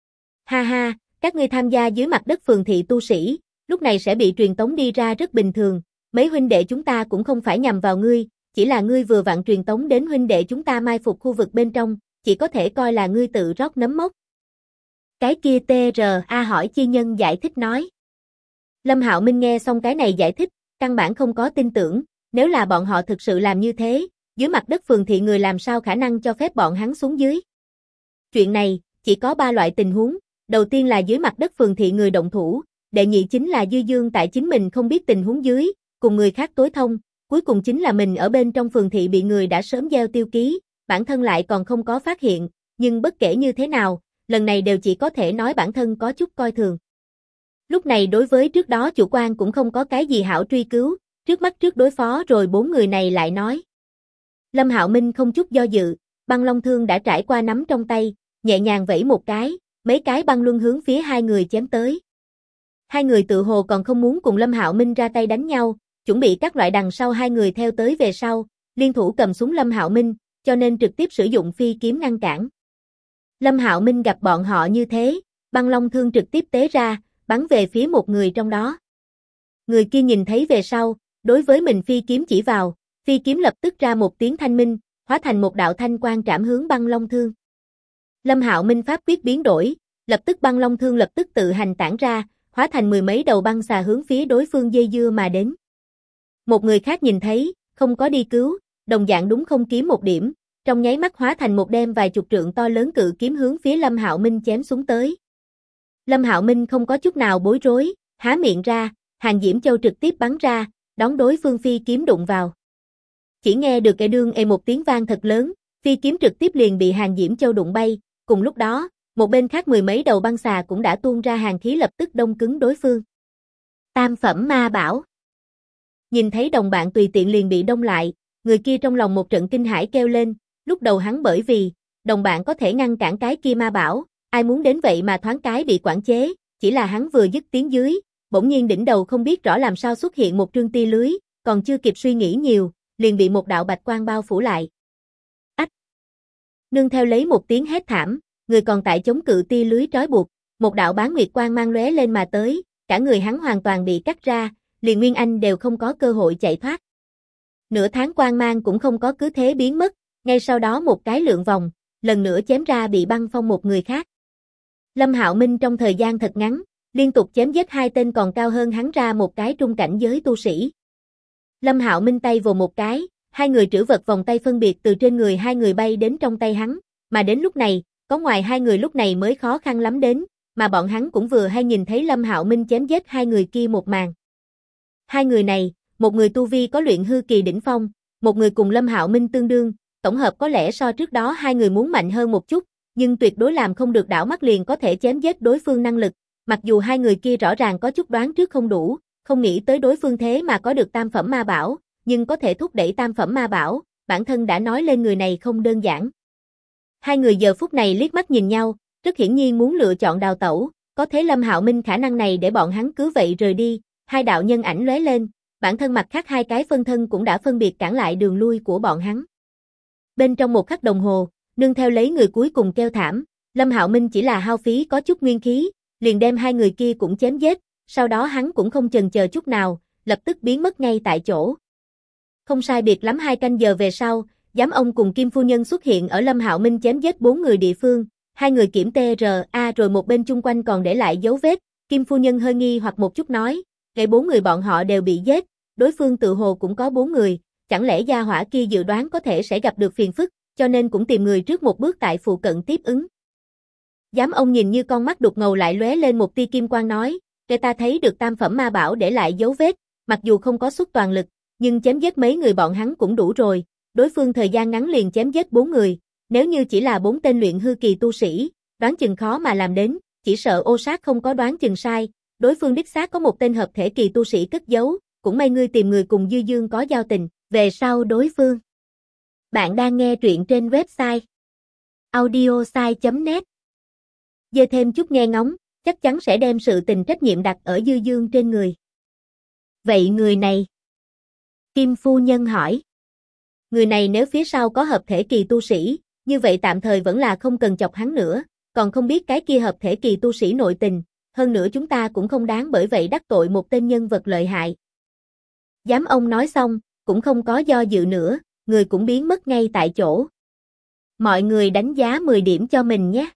A: Ha ha, các ngươi tham gia dưới mặt đất Phường Thị tu sĩ, lúc này sẽ bị truyền tống đi ra rất bình thường, mấy huynh đệ chúng ta cũng không phải nhằm vào ngươi, chỉ là ngươi vừa vặn truyền tống đến huynh đệ chúng ta mai phục khu vực bên trong, chỉ có thể coi là ngươi tự rót nấm mốc. Cái kia TRA hỏi chi nhân giải thích nói. Lâm Hạo Minh nghe xong cái này giải thích, căn bản không có tin tưởng, nếu là bọn họ thực sự làm như thế, dưới mặt đất Phường Thị người làm sao khả năng cho phép bọn hắn xuống dưới. Chuyện này, chỉ có 3 loại tình huống, đầu tiên là dưới mặt đất Phường Thị người động thủ, đệ nhị chính là Dư Dương tại chính mình không biết tình huống dưới, cùng người khác tối thông, cuối cùng chính là mình ở bên trong Phường Thị bị người đã sớm gieo tiêu ký, bản thân lại còn không có phát hiện, nhưng bất kể như thế nào, lần này đều chỉ có thể nói bản thân có chút coi thường. Lúc này đối với trước đó chủ quan cũng không có cái gì hảo truy cứu, trước mắt trước đối phó rồi 4 người này lại nói. Lâm Hạo Minh không chút do dự, băng long thương đã trải qua nắm trong tay, nhẹ nhàng vẫy một cái, mấy cái băng luân hướng phía 2 người chém tới. 2 người tự hồ còn không muốn cùng Lâm Hạo Minh ra tay đánh nhau, chuẩn bị các loại đằng sau 2 người theo tới về sau, liên thủ cầm súng Lâm Hạo Minh, cho nên trực tiếp sử dụng phi kiếm ngăn cản. Lâm Hạo Minh gặp bọn họ như thế, băng long thương trực tiếp tế ra, bắn về phía một người trong đó. Người kia nhìn thấy về sau, đối với mình phi kiếm chỉ vào, phi kiếm lập tức ra một tiếng thanh minh, hóa thành một đạo thanh quang trảm hướng băng long thương. Lâm Hạo Minh pháp quyết biến đổi, lập tức băng long thương lập tức tự hành tản ra, hóa thành 10 mấy đầu băng xà hướng phía đối phương dây dưa mà đến. Một người khác nhìn thấy, không có đi cứu, đồng dạng đúng không kiếm một điểm, trong nháy mắt hóa thành một đem vài chục trượng to lớn cự kiếm hướng phía Lâm Hạo Minh chém xuống tới. Lâm Hạo Minh không có chút nào bối rối, há miệng ra, Hàng Diễm Châu trực tiếp bắn ra, đón đối phương phi kiếm đụng vào. Chỉ nghe được cái đương một tiếng vang thật lớn, phi kiếm trực tiếp liền bị Hàng Diễm Châu đụng bay, cùng lúc đó, một bên khác 10 mấy đầu băng xà cũng đã tuôn ra hàng khí lập tức đông cứng đối phương. Tam phẩm ma bảo. Nhìn thấy đồng bạn tùy tiện liền bị đông lại, người kia trong lòng một trận kinh hãi kêu lên, lúc đầu hắn bởi vì đồng bạn có thể ngăn cản cái kia ma bảo, ai muốn đến vậy mà thoáng cái bị quản chế, chỉ là hắn vừa dứt tiếng dưới, bỗng nhiên đỉnh đầu không biết rõ làm sao xuất hiện một trương tia lưới, còn chưa kịp suy nghĩ nhiều, liền bị một đạo bạch quang bao phủ lại. Ách! Nương theo lấy một tiếng hét thảm, người còn tại chống cự tia lưới trói buộc, một đạo bán nguyệt quang mang lóe lên mà tới, cả người hắn hoàn toàn bị cắt ra, liền Nguyên Anh đều không có cơ hội chạy thoát. Nửa tháng quang mang cũng không có cứ thế biến mất, ngay sau đó một cái lượn vòng, lần nữa chém ra bị băng phong một người khác. Lâm Hạo Minh trong thời gian thật ngắn, liên tục chém giết hai tên còn cao hơn hắn ra một cái trung cảnh giới tu sĩ. Lâm Hạo Minh tay vồ một cái, hai người trữ vật vòng tay phân biệt từ trên người hai người bay đến trong tay hắn, mà đến lúc này, có ngoài hai người lúc này mới khó khăn lắm đến, mà bọn hắn cũng vừa hay nhìn thấy Lâm Hạo Minh chém giết hai người kia một màn. Hai người này, một người tu vi có luyện hư kỳ đỉnh phong, một người cùng Lâm Hạo Minh tương đương, tổng hợp có lẽ so trước đó hai người muốn mạnh hơn một chút, nhưng tuyệt đối làm không được đảo mắt liền có thể chém giết đối phương năng lực, mặc dù hai người kia rõ ràng có chút đoán trước không đủ, không nghĩ tới đối phương thế mà có được tam phẩm ma bảo, nhưng có thể thúc đẩy tam phẩm ma bảo, bản thân đã nói lên người này không đơn giản. Hai người giờ phút này liếc mắt nhìn nhau, rất hiển nhiên muốn lựa chọn đào tẩu, có thế Lâm Hạo Minh khả năng này để bọn hắn cứ vậy rời đi, hai đạo nhân ảnh lóe lên, bản thân mặt khác hai cái phân thân cũng đã phân biệt cản lại đường lui của bọn hắn. Bên trong một khắc đồng hồ, nương theo lấy người cuối cùng kêu thảm, Lâm Hạo Minh chỉ là hao phí có chút nguyên khí, liền đem hai người kia cũng chém giết, sau đó hắn cũng không chần chờ chút nào, lập tức biến mất ngay tại chỗ. Không sai biệt lắm 2 canh giờ về sau, giám ông cùng Kim Phu Nhân xuất hiện ở Lâm Hạo Minh chém giết 4 người địa phương, hai người kiểm TRA rồi một bên chung quanh còn để lại dấu vết, Kim Phu Nhân hơi nghi hoặc một chút nói, ngay 4 người bọn họ đều bị giết, đối phương tự hồ cũng có 4 người, chẳng lẽ gia hỏa kia dự đoán có thể sẽ gặp được phiền phức, cho nên cũng tìm người trước một bước tại phụ cận tiếp ứng. Giám ông nhìn như con mắt đục ngầu lại lóe lên một tia kim quang nói, để ta thấy được tam phẩm ma bảo để lại dấu vết, mặc dù không có xuất toàn lực, nhưng chém giết mấy người bọn hắn cũng đủ rồi, đối phương thời gian ngắn liền chém giết 4 người, nếu như chỉ là 4 tên luyện hư kỳ tu sĩ, đoán chừng khó mà làm đến, chỉ sợ ô sát không có đoán chừng sai, đối phương đích xác có một tên hợp thể kỳ tu sĩ cất giấu, cũng may ngươi tìm người cùng Dư Dương có giao tình, về sau đối phương. Bạn đang nghe truyện trên website audiosai.net. Giơ thêm chút nghe ngóng, chắc chắn sẽ đem sự tình trách nhiệm đặt ở Dư Dương trên người. Vậy người này? Kim Phu Nhân hỏi. Người này nếu phía sau có hợp thể kỳ tu sĩ, như vậy tạm thời vẫn là không cần chọc hắn nữa, còn không biết cái kia hợp thể kỳ tu sĩ nội tình, hơn nữa chúng ta cũng không đáng bởi vậy đắc tội một tên nhân vật lợi hại. Giám ông nói xong, cũng không có do dự nữa, người cũng biến mất ngay tại chỗ. Mọi người đánh giá 10 điểm cho mình nhé.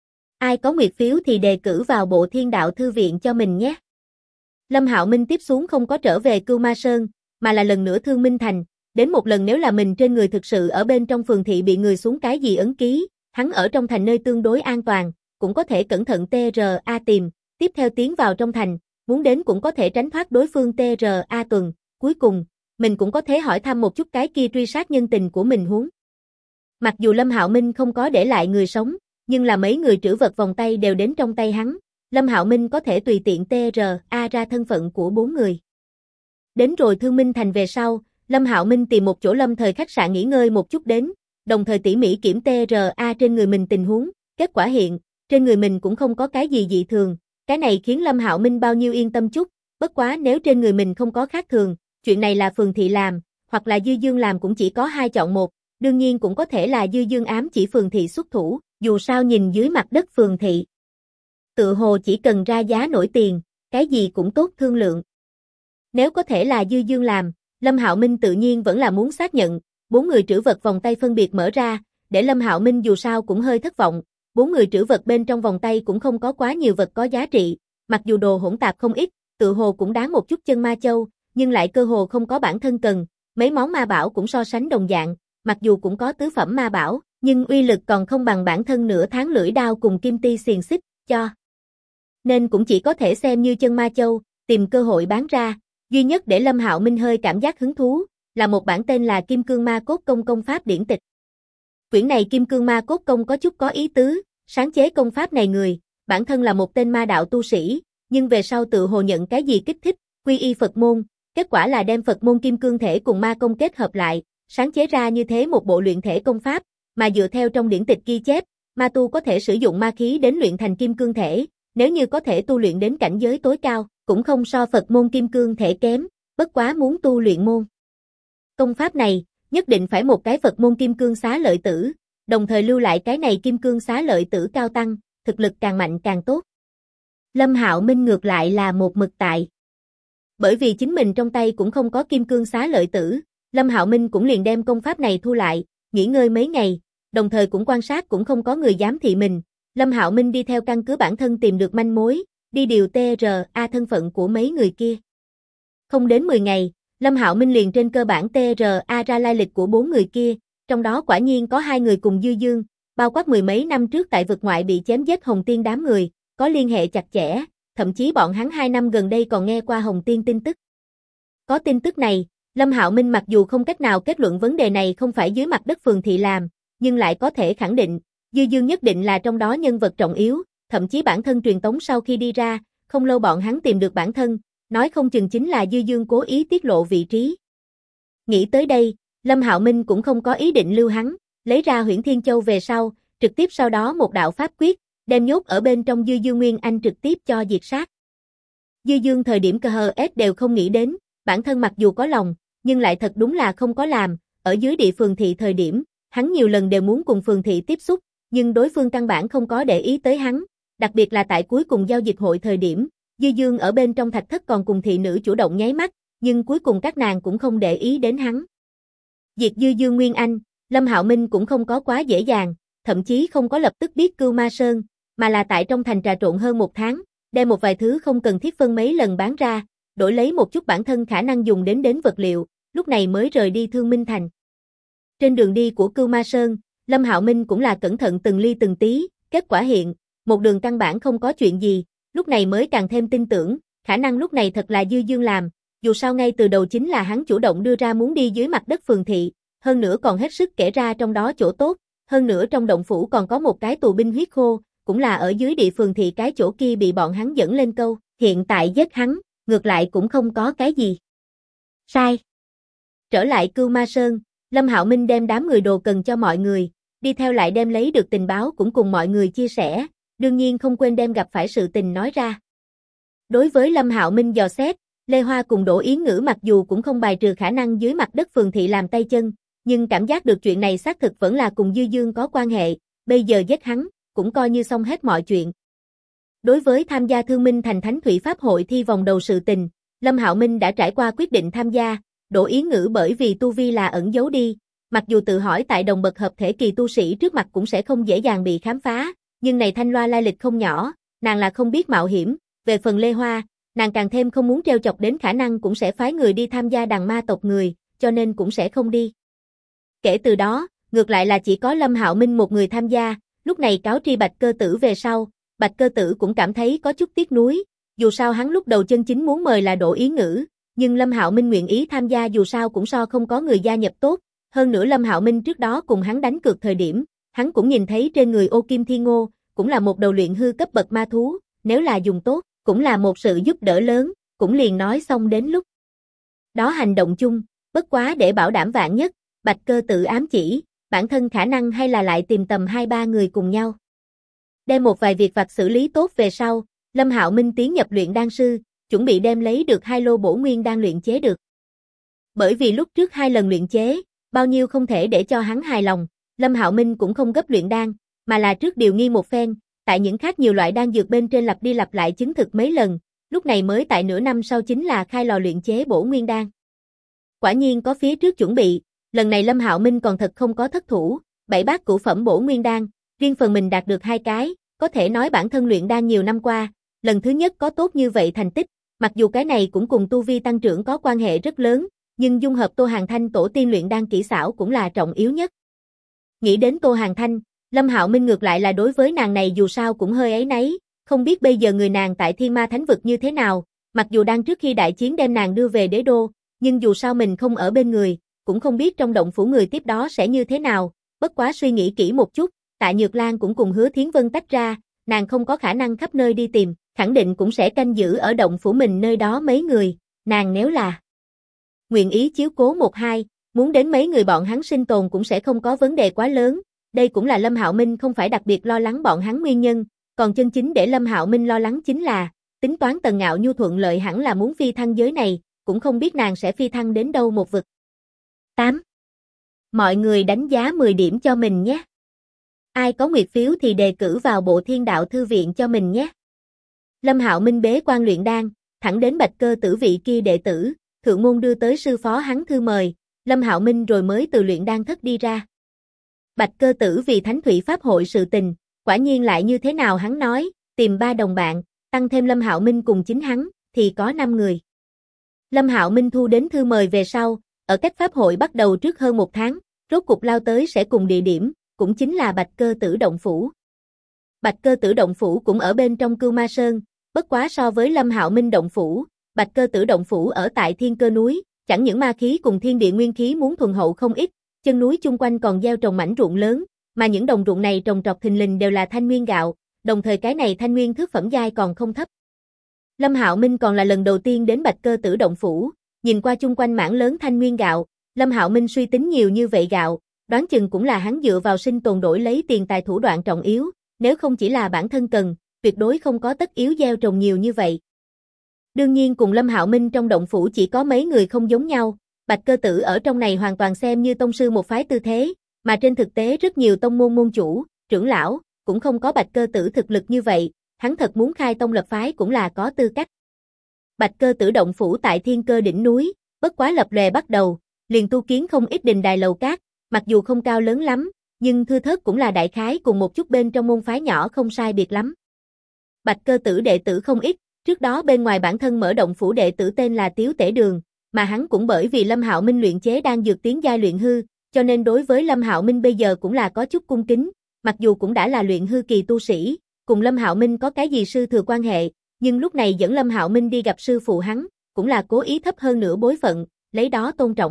A: Ai có nguyệt phiếu thì đề cử vào Bộ Thiên Đạo Thư Viện cho mình nhé. Lâm Hạo Minh tiếp xuống không có trở về Cưu Ma Sơn, mà là lần nữa Thương Minh Thành, đến một lần nếu là mình trên người thực sự ở bên trong phường thị bị người xuống cái gì ấn ký, hắn ở trong thành nơi tương đối an toàn, cũng có thể cẩn thận TRA tìm, tiếp theo tiến vào trong thành, muốn đến cũng có thể tránh thoát đối phương TRA tuần, cuối cùng, mình cũng có thể hỏi thăm một chút cái kia truy sát nhân tình của mình huống. Mặc dù Lâm Hạo Minh không có để lại người sống, nhưng là mấy người trữ vật vòng tay đều đến trong tay hắn, Lâm Hạo Minh có thể tùy tiện TRA ra thân phận của 4 người. Đến rồi Thương Minh Thành về sau, Lâm Hạo Minh tìm một chỗ lâm thời khách sạn nghỉ ngơi một chút đến, đồng thời tỉ mỉ kiểm TRA trên người mình tình huống, kết quả hiện, trên người mình cũng không có cái gì dị thường, cái này khiến Lâm Hạo Minh bao nhiêu yên tâm chút, bất quá nếu trên người mình không có khác thường, chuyện này là phường thị làm, hoặc là Dư Dương làm cũng chỉ có hai chọn một, đương nhiên cũng có thể là Dư Dương ám chỉ phường thị xuất thủ, dù sao nhìn dưới mặt đất phường thị. Tự hồ chỉ cần ra giá nổi tiền, cái gì cũng tốt thương lượng. Nếu có thể là Dư Dương làm, Lâm Hạo Minh tự nhiên vẫn là muốn xác nhận, 4 người trữ vật vòng tay phân biệt mở ra, để Lâm Hạo Minh dù sao cũng hơi thất vọng, 4 người trữ vật bên trong vòng tay cũng không có quá nhiều vật có giá trị, mặc dù đồ hỗn tạp không ít, tự hồ cũng đáng một chút chân ma châu, nhưng lại cơ hồ không có bản thân cần, mấy món ma bảo cũng so sánh đồng dạng, mặc dù cũng có tứ phẩm ma bảo, nhưng uy lực còn không bằng bản thân nửa tháng lưỡi đao cùng kim ti xiềng xích, cho. Nên cũng chỉ có thể xem như chân ma châu, tìm cơ hội bán ra, duy nhất để Lâm Hạo Minh hơi cảm giác hứng thú, là một bản tên là Kim Cương Ma Cốt Công công pháp điển tịch. Quyển này Kim Cương Ma Cốt Công có chút có ý tứ, sáng chế công pháp này người, bản thân là một tên ma đạo tu sĩ, nhưng về sau tự hồ nhận cái gì kích thích, quy y Phật môn, kết quả là đem Phật môn kim cương thể cùng ma công kết hợp lại, sáng chế ra như thế một bộ luyện thể công pháp, mà dựa theo trong điển tịch ghi chép, ma tu có thể sử dụng ma khí đến luyện thành kim cương thể, nếu như có thể tu luyện đến cảnh giới tối cao, cũng không so Phật môn kim cương thể kém, bất quá muốn tu luyện môn công pháp này, nhất định phải một cái Phật môn kim cương xá lợi tử, đồng thời lưu lại cái này kim cương xá lợi tử cao tăng, thực lực càng mạnh càng tốt. Lâm Hạo Minh ngược lại là một mực tại. Bởi vì chính mình trong tay cũng không có kim cương xá lợi tử, Lâm Hạo Minh cũng liền đem công pháp này thu lại, nghỉ ngơi mấy ngày, đồng thời cũng quan sát cũng không có người giám thị mình. Lâm Hạo Minh đi theo căn cứ bản thân tìm được manh mối, đi điều TRA thân phận của mấy người kia. Không đến 10 ngày, Lâm Hạo Minh liền trên cơ bản TRA ra lai lịch của 4 người kia, trong đó quả nhiên có 2 người cùng Dư Dương, bao quát mười mấy năm trước tại vực ngoại bị chém giết Hồng Tiên đám người, có liên hệ chặt chẽ, thậm chí bọn hắn 2 năm gần đây còn nghe qua Hồng Tiên tin tức. Có tin tức này, Lâm Hạo Minh mặc dù không cách nào kết luận vấn đề này không phải dưới mặt đất Phường Thị làm, nhưng lại có thể khẳng định, Dư Dương nhất định là trong đó nhân vật trọng yếu, thậm chí bản thân truyền tống sau khi đi ra, không lâu bọn hắn tìm được bản thân, nói không chừng chính là Dư Dương cố ý tiết lộ vị trí. Nghĩ tới đây, Lâm Hạo Minh cũng không có ý định lưu hắn, lấy ra Huyễn Thiên Châu về sau, trực tiếp sau đó một đạo pháp quyết, đem nhốt ở bên trong Dư Dương Nguyên Anh trực tiếp cho diệt sát. Dư Dương thời điểm KHS đều không nghĩ đến, bản thân mặc dù có lòng, nhưng lại thật đúng là không có làm, ở dưới địa Phường Thị thời điểm, hắn nhiều lần đều muốn cùng Phường Thị tiếp xúc, nhưng đối phương căn bản không có để ý tới hắn, đặc biệt là tại cuối cùng giao dịch hội thời điểm, Dư Dương ở bên trong thạch thất còn cùng thị nữ chủ động nháy mắt, nhưng cuối cùng các nàng cũng không để ý đến hắn. Diệt Dư Dương Nguyên Anh, Lâm Hạo Minh cũng không có quá dễ dàng, thậm chí không có lập tức biết Cưu Ma Sơn, mà là tại trong thành trà trộn hơn 1 tháng, đem một vài thứ không cần thiết phân mấy lần bán ra, đổi lấy một chút bản thân khả năng dùng đến vật liệu, lúc này mới rời đi Thương Minh Thành. Trên đường đi của Cưu Ma Sơn, Lâm Hạo Minh cũng là cẩn thận từng ly từng tí, kết quả hiện, một đường căn bản không có chuyện gì, lúc này mới càng thêm tin tưởng, khả năng lúc này thật là Dư Dương làm, dù sao ngay từ đầu chính là hắn chủ động đưa ra muốn đi dưới mặt đất Phường Thị, hơn nữa còn hết sức kể ra trong đó chỗ tốt, hơn nữa trong động phủ còn có một cái tù binh huyết khô, cũng là ở dưới địa Phường Thị cái chỗ kia bị bọn hắn dẫn lên câu, hiện tại giết hắn, ngược lại cũng không có cái gì. Sai. Trở lại Cưu Ma Sơn, Lâm Hạo Minh đem đám người đồ cần cho mọi người, đi theo lại đem lấy được tình báo cũng cùng mọi người chia sẻ, đương nhiên không quên đem gặp phải sự tình nói ra. Đối với Lâm Hạo Minh dò xét, Lê Hoa cùng Đỗ Yến Ngữ mặc dù cũng không bài trừ khả năng dưới mặt đất Phường Thị làm tay chân, nhưng cảm giác được chuyện này xác thực vẫn là cùng Dư Dương có quan hệ, bây giờ giết hắn, cũng coi như xong hết mọi chuyện. Đối với tham gia Thương Minh Thành Thánh Thủy Pháp hội thi vòng đầu sự tình, Lâm Hạo Minh đã trải qua quyết định tham gia, Đỗ Yến Ngữ bởi vì tu vi là ẩn giấu đi, mặc dù tự hỏi tại đồng bậc hợp thể kỳ tu sĩ trước mặt cũng sẽ không dễ dàng bị khám phá, nhưng này Thanh Loa lai lịch không nhỏ, nàng là không biết mạo hiểm, về phần Lê Hoa, nàng càng thêm không muốn trêu chọc đến khả năng cũng sẽ phái người đi tham gia đằng ma tộc người, cho nên cũng sẽ không đi. Kể từ đó, ngược lại là chỉ có Lâm Hạo Minh một người tham gia, lúc này cáo tri Bạch Cơ Tử về sau, Bạch Cơ Tử cũng cảm thấy có chút tiếc nuối, dù sao hắn lúc đầu chân chính muốn mời là Đỗ Yến Ngữ, nhưng Lâm Hạo Minh nguyện ý tham gia dù sao cũng so không có người gia nhập tốt, hơn nữa Lâm Hạo Minh trước đó cùng hắn đánh cược thời điểm, hắn cũng nhìn thấy trên người Ô Kim Thiên Ngô, cũng là một đầu luyện hư cấp bậc ma thú, nếu là dùng tốt, cũng là một sự giúp đỡ lớn, cũng liền nói xong đến lúc đó hành động chung, bất quá để bảo đảm vạn nhất, Bạch Cơ Tử ám chỉ, bản thân khả năng hay là lại tìm tầm 2-3 người cùng nhau. Đem một vài việc vặt xử lý tốt về sau, Lâm Hạo Minh tiến nhập luyện đan sư, chuẩn bị đem lấy được 2 lô bổ nguyên đan luyện chế được. Bởi vì lúc trước 2 lần luyện chế, bao nhiêu không thể để cho hắn hài lòng, Lâm Hạo Minh cũng không gấp luyện đan, mà là trước điều nghi một phen, tại những khác nhiều loại đan dược bên trên lặp đi lặp lại chứng thực mấy lần, lúc này mới tại nửa năm sau chính là khai lò luyện chế bổ nguyên đan. Quả nhiên có phía trước chuẩn bị, lần này Lâm Hạo Minh còn thật không có thất thủ, 7 bát cửu phẩm bổ nguyên đan, riêng phần mình đạt được 2 cái, có thể nói bản thân luyện đan nhiều năm qua, lần thứ nhất có tốt như vậy thành tích, mặc dù cái này cũng cùng tu vi tăng trưởng có quan hệ rất lớn, nhưng dung hợp Tô Hàn Thanh tổ tiên luyện đan kỹ xảo cũng là trọng yếu nhất. Nghĩ đến Tô Hàn Thanh, Lâm Hạo Minh ngược lại là đối với nàng này dù sao cũng hơi áy náy, không biết bây giờ người nàng tại Thiên Ma Thánh Vực như thế nào, mặc dù đang trước khi đại chiến đem nàng đưa về đế đô, nhưng dù sao mình không ở bên người, cũng không biết trong động phủ người tiếp đó sẽ như thế nào, bất quá suy nghĩ kỹ một chút, Tạ Nhược Lan cũng cùng Hứa Thiến Vân tách ra, nàng không có khả năng khắp nơi đi tìm, khẳng định cũng sẽ canh giữ ở động phủ mình nơi đó mấy người, nàng nếu là nguyện ý chiếu cố 1-2, muốn đến mấy người bọn hắn sinh tồn cũng sẽ không có vấn đề quá lớn, đây cũng là Lâm Hạo Minh không phải đặc biệt lo lắng bọn hắn nguyên nhân, còn chân chính để Lâm Hạo Minh lo lắng chính là, tính toán Tần Ngạo Nhu thuận lợi hẳn là muốn phi thăng giới này, cũng không biết nàng sẽ phi thăng đến đâu một vực. 8. Mọi người đánh giá 10 điểm cho mình nhé. Ai có nguyệt phiếu thì đề cử vào Bộ Thiên Đạo Thư viện cho mình nhé. Lâm Hạo Minh bế quan luyện đan, thẳng đến Bạch Cơ Tử vị kia đệ tử, thượng môn đưa tới sư phó hắn thư mời, Lâm Hạo Minh rồi mới từ luyện đan thất đi ra. Bạch Cơ Tử vì Thánh Thủy Pháp hội sự tình, quả nhiên lại như thế nào hắn nói, tìm 3 đồng bạn, tăng thêm Lâm Hạo Minh cùng chính hắn, thì có 5 người. Lâm Hạo Minh thu đến thư mời về sau, ở cách Pháp hội bắt đầu trước hơn 1 tháng, rốt cục lao tới sẽ cùng địa điểm, cũng chính là Bạch Cơ Tử động phủ. Bạch Cơ Tử động phủ cũng ở bên trong Cưu Ma Sơn, bất quá so với Lâm Hạo Minh động phủ, Bạch Cơ Tử động phủ ở tại Thiên Cơ núi, chẳng những ma khí cùng thiên địa nguyên khí muốn thuần hậu không ít, chân núi chung quanh còn gieo trồng mảnh ruộng lớn, mà những đồng ruộng này trồng trọt thình lình đều là thanh nguyên gạo, đồng thời cái này thanh nguyên thước phẩm giai còn không thấp. Lâm Hạo Minh còn là lần đầu tiên đến Bạch Cơ Tử động phủ, nhìn qua chung quanh mảng lớn thanh nguyên gạo, Lâm Hạo Minh suy tính nhiều như vậy gạo, đoán chừng cũng là hắn dựa vào sinh tồn đổi lấy tiền tài thủ đoạn trọng yếu, nếu không chỉ là bản thân cần, tuyệt đối không có tất yếu gieo trồng nhiều như vậy. Đương nhiên cùng Lâm Hạo Minh trong động phủ chỉ có mấy người không giống nhau, Bạch Cơ Tử ở trong này hoàn toàn xem như tông sư một phái tư thế, mà trên thực tế rất nhiều tông môn môn chủ, trưởng lão, cũng không có Bạch Cơ Tử thực lực như vậy, hắn thật muốn khai tông lập phái cũng là có tư cách. Bạch Cơ Tử động phủ tại Thiên Cơ đỉnh núi, bất quá lập lòe bắt đầu, liền tu kiến không ít đình đài lầu cát, mặc dù không cao lớn lắm, nhưng thưa thớt cũng là đại khái cùng một chút bên trong môn phái nhỏ không sai biệt lắm. Bạch Cơ Tử đệ tử không ít, trước đó bên ngoài bản thân mở động phủ đệ tử tên là Tiếu Tể Đường, mà hắn cũng bởi vì Lâm Hạo Minh luyện chế đang dược tiến giai luyện hư, cho nên đối với Lâm Hạo Minh bây giờ cũng là có chút cung kính, mặc dù cũng đã là luyện hư kỳ tu sĩ, cùng Lâm Hạo Minh có cái gì sư thừa quan hệ, nhưng lúc này dẫn Lâm Hạo Minh đi gặp sư phụ hắn, cũng là cố ý thấp hơn nửa bối phận, lấy đó tôn trọng.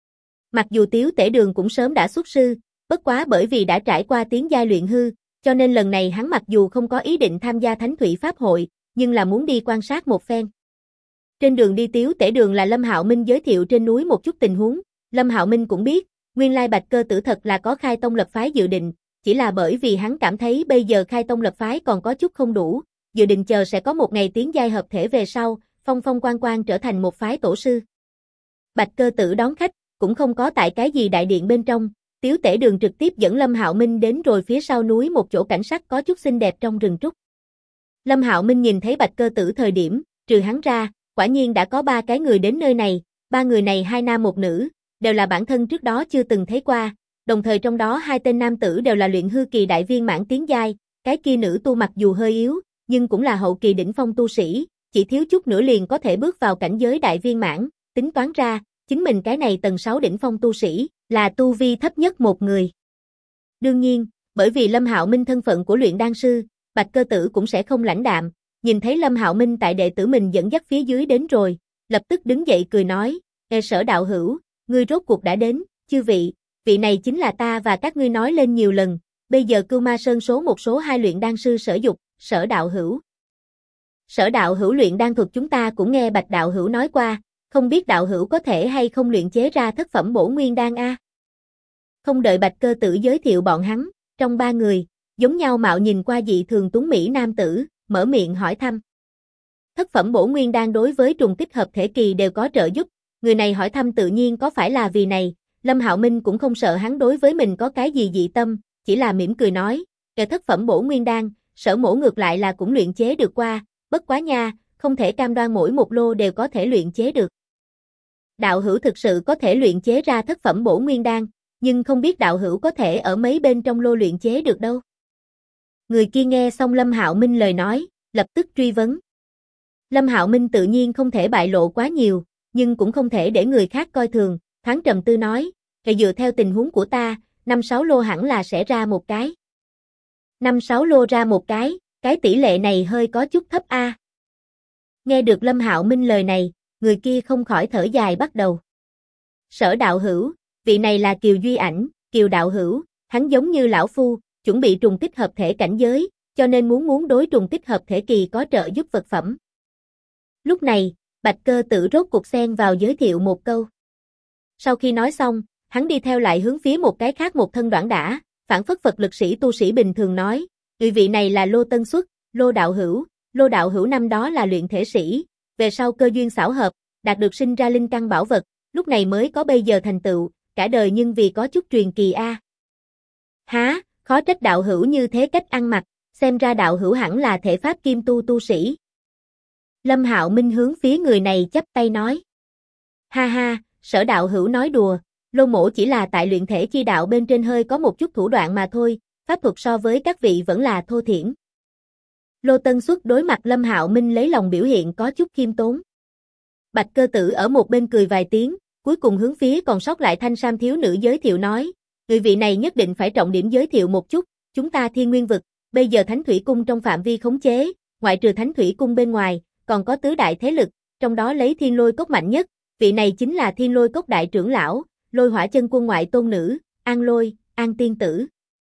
A: Mặc dù Tiếu Tể Đường cũng sớm đã xuất sư, bất quá bởi vì đã trải qua tiến giai luyện hư, cho nên lần này hắn mặc dù không có ý định tham gia Thánh Thủy Pháp hội, nhưng là muốn đi quan sát một phen. Trên đường đi Tiếu Tể Đường là Lâm Hạo Minh giới thiệu trên núi một chút tình huống, Lâm Hạo Minh cũng biết, nguyên lai Bạch Cơ Tử thật là có khai tông lập phái dự định, chỉ là bởi vì hắn cảm thấy bây giờ khai tông lập phái còn có chút không đủ, dự định chờ sẽ có một ngày tiến giai hợp thể về sau, phong phong quang quang trở thành một phái tổ sư. Bạch Cơ Tử đón khách, cũng không có tại cái gì đại điện bên trong, Tiếu Tể Đường trực tiếp dẫn Lâm Hạo Minh đến rồi phía sau núi một chỗ cảnh sắc có chút xinh đẹp trong rừng trúc. Lâm Hạo Minh nhìn thấy Bạch Cơ Tử thời điểm, trừ hắn ra, quả nhiên đã có 3 cái người đến nơi này, 3 người này 2 nam 1 nữ, đều là bản thân trước đó chưa từng thấy qua, đồng thời trong đó 2 tên nam tử đều là luyện hư kỳ đại viên mãn tiến giai, cái kia nữ tu mặc dù hơi yếu, nhưng cũng là hậu kỳ đỉnh phong tu sĩ, chỉ thiếu chút nữa liền có thể bước vào cảnh giới đại viên mãn, tính toán ra, chính mình cái này tầng 6 đỉnh phong tu sĩ, là tu vi thấp nhất một người. Đương nhiên, bởi vì Lâm Hạo Minh thân phận của luyện đan sư, Bạch Cơ Tử cũng sẽ không lãnh đạm, nhìn thấy Lâm Hạo Minh tại đệ tử mình dẫn dắt phía dưới đến rồi, lập tức đứng dậy cười nói, Sở đạo hữu, ngươi rốt cuộc đã đến, chư vị, vị này chính là ta và các ngươi nói lên nhiều lần, bây giờ Cưu Ma Sơn số 2 luyện đan sư Sở Dục, Sở đạo hữu. Sở đạo hữu luyện đan thuật chúng ta cũng nghe Bạch đạo hữu nói qua, không biết đạo hữu có thể hay không luyện chế ra thất phẩm bổ nguyên đan a? Không đợi Bạch Cơ Tử giới thiệu bọn hắn, trong 3 người, giống nhau mạo nhìn qua dị thường tuấn mỹ nam tử, mở miệng hỏi thăm. Thất phẩm bổ nguyên đan đối với trùng kích hợp thể kỳ đều có trợ giúp, người này hỏi thăm tự nhiên có phải là vì này, Lâm Hạo Minh cũng không sợ hắn đối với mình có cái gì dị tâm, chỉ là mỉm cười nói, cái thất phẩm bổ nguyên đan, Sở mổ ngược lại là cũng luyện chế được qua, bất quá nha, không thể cam đoan mỗi một lô đều có thể luyện chế được. Đạo hữu thực sự có thể luyện chế ra thất phẩm bổ nguyên đan, nhưng không biết đạo hữu có thể ở mấy bên trong lô luyện chế được đâu. Người kia nghe xong Lâm Hạo Minh lời nói, lập tức truy vấn. Lâm Hạo Minh tự nhiên không thể bại lộ quá nhiều, nhưng cũng không thể để người khác coi thường, thoáng trầm tư nói, dựa theo tình huống của ta, 5-6 lô hẳn là sẽ ra một cái. 5-6 lô ra một cái tỷ lệ này hơi có chút thấp a. Nghe được Lâm Hạo Minh lời này, người kia không khỏi thở dài bắt đầu. Sở đạo hữu, vị này là Kiều Duy Ảnh, Kiều đạo hữu, hắn giống như lão phu, chuẩn bị trùng kích hợp thể cảnh giới, cho nên muốn đối trùng kích hợp thể kỳ có trợ giúp vật phẩm. Lúc này, Bạch Cơ Tử rốt cuộc xen vào giới thiệu một câu. Sau khi nói xong, hắn đi theo lại hướng phía một cái khác một thân đoạn đả, phản phất Phật lực sĩ tu sĩ bình thường nói, vị này là Lô Tân Xuất, Lô đạo hữu, Lô đạo hữu năm đó là luyện thể sĩ, về sau cơ duyên xảo hợp, đạt được sinh ra linh căn bảo vật, lúc này mới có bây giờ thành tựu, cả đời nhưng vì có chút truyền kỳ a. Há, khó trách đạo hữu như thế cách ăn mặc, xem ra đạo hữu hẳn là thể pháp kim tu sĩ. Lâm Hạo Minh hướng phía người này chắp tay nói. Ha ha, Sở đạo hữu nói đùa, Lô mỗ chỉ là tại luyện thể chi đạo bên trên hơi có một chút thủ đoạn mà thôi, pháp thuật so với các vị vẫn là thô thiển. Lô Tân Xuất đối mặt Lâm Hạo Minh lấy lòng biểu hiện có chút khiêm tốn. Bạch Cơ Tử ở một bên cười vài tiếng, cuối cùng hướng phía còn sót lại thanh sam thiếu nữ giới thiệu nói, người vị này nhất định phải trọng điểm giới thiệu một chút, chúng ta Thiên Nguyên vực, bây giờ Thánh Thủy Cung trong phạm vi khống chế, ngoại trừ Thánh Thủy Cung bên ngoài, còn có tứ đại thế lực, trong đó lấy Thiên Lôi Cốc mạnh nhất, vị này chính là Thiên Lôi Cốc đại trưởng lão, Lôi Hỏa Chân Quân ngoại tôn nữ, An Lôi, An tiên tử.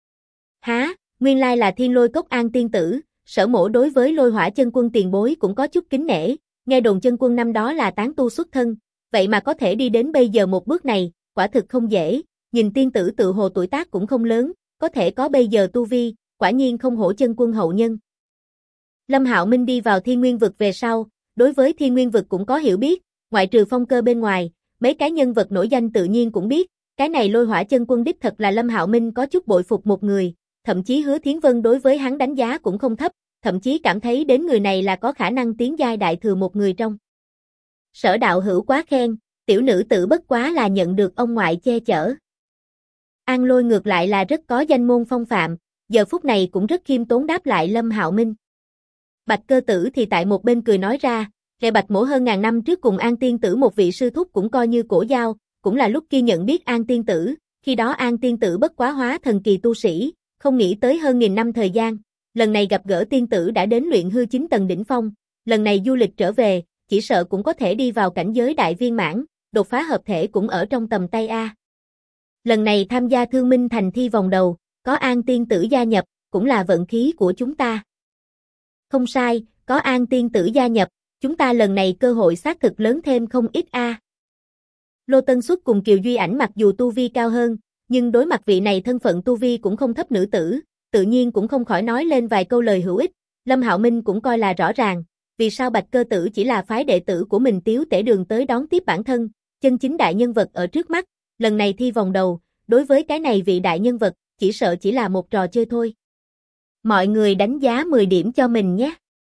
A: Há, nguyên lai là Thiên Lôi Cốc An tiên tử, Sở mỗ đối với Lôi Hỏa Chân Quân tiền bối cũng có chút kính nể, nghe đồn chân quân năm đó là tán tu xuất thân, vậy mà có thể đi đến bây giờ một bước này, quả thực không dễ, nhìn tiên tử tự hồ tuổi tác cũng không lớn, có thể có bây giờ tu vi, quả nhiên không hổ chân quân hậu nhân. Lâm Hạo Minh đi vào Thiên Nguyên vực về sau, đối với Thiên Nguyên vực cũng có hiểu biết, ngoại trừ Phong Cơ bên ngoài, mấy cái nhân vật nổi danh tự nhiên cũng biết, cái này Lôi Hỏa Chân Quân đích thật là Lâm Hạo Minh có chút bội phục một người, thậm chí Hứa Thiến Vân đối với hắn đánh giá cũng không thấp, thậm chí cảm thấy đến người này là có khả năng tiến giai đại thừa một người trong. Sở đạo hữu quá khen, tiểu nữ tử bất quá là nhận được ông ngoại che chở. An Lôi ngược lại là rất có danh môn phong phạm, giờ phút này cũng rất khiêm tốn đáp lại Lâm Hạo Minh. Bạch Cơ Tử thì tại một bên cười nói ra, kẻ Bạch mỗ hơn ngàn năm trước cùng An tiên tử một vị sư thúc cũng coi như cổ giao, cũng là lúc kia nhận biết An tiên tử, khi đó An tiên tử bất quá hóa thần kỳ tu sĩ, không nghĩ tới hơn 1000 năm thời gian, lần này gặp gỡ tiên tử đã đến luyện hư 9 tầng đỉnh phong, lần này du lịch trở về, chỉ sợ cũng có thể đi vào cảnh giới đại viên mãn, đột phá hợp thể cũng ở trong tầm tay a. Lần này tham gia Thương Minh Thành thi vòng đầu, có An tiên tử gia nhập, cũng là vận khí của chúng ta. Không sai, có An tiên tử gia nhập, chúng ta lần này cơ hội xác thực lớn thêm không ít a. Lô Tân Xuất cùng Kiều Duy Ảnh mặc dù tu vi cao hơn, nhưng đối mặt vị này thân phận tu vi cũng không thấp nữ tử, tự nhiên cũng không khỏi nói lên vài câu lời hữu ích. Lâm Hạo Minh cũng coi là rõ ràng, vì sao Bạch Cơ Tử chỉ là phái đệ tử của mình Tiếu Tể Đường tới đón tiếp bản thân, chân chính đại nhân vật ở trước mắt, lần này thi vòng đầu, đối với cái này vị đại nhân vật, chỉ sợ chỉ là một trò chơi thôi. Mọi người đánh giá 10 điểm cho mình nhé.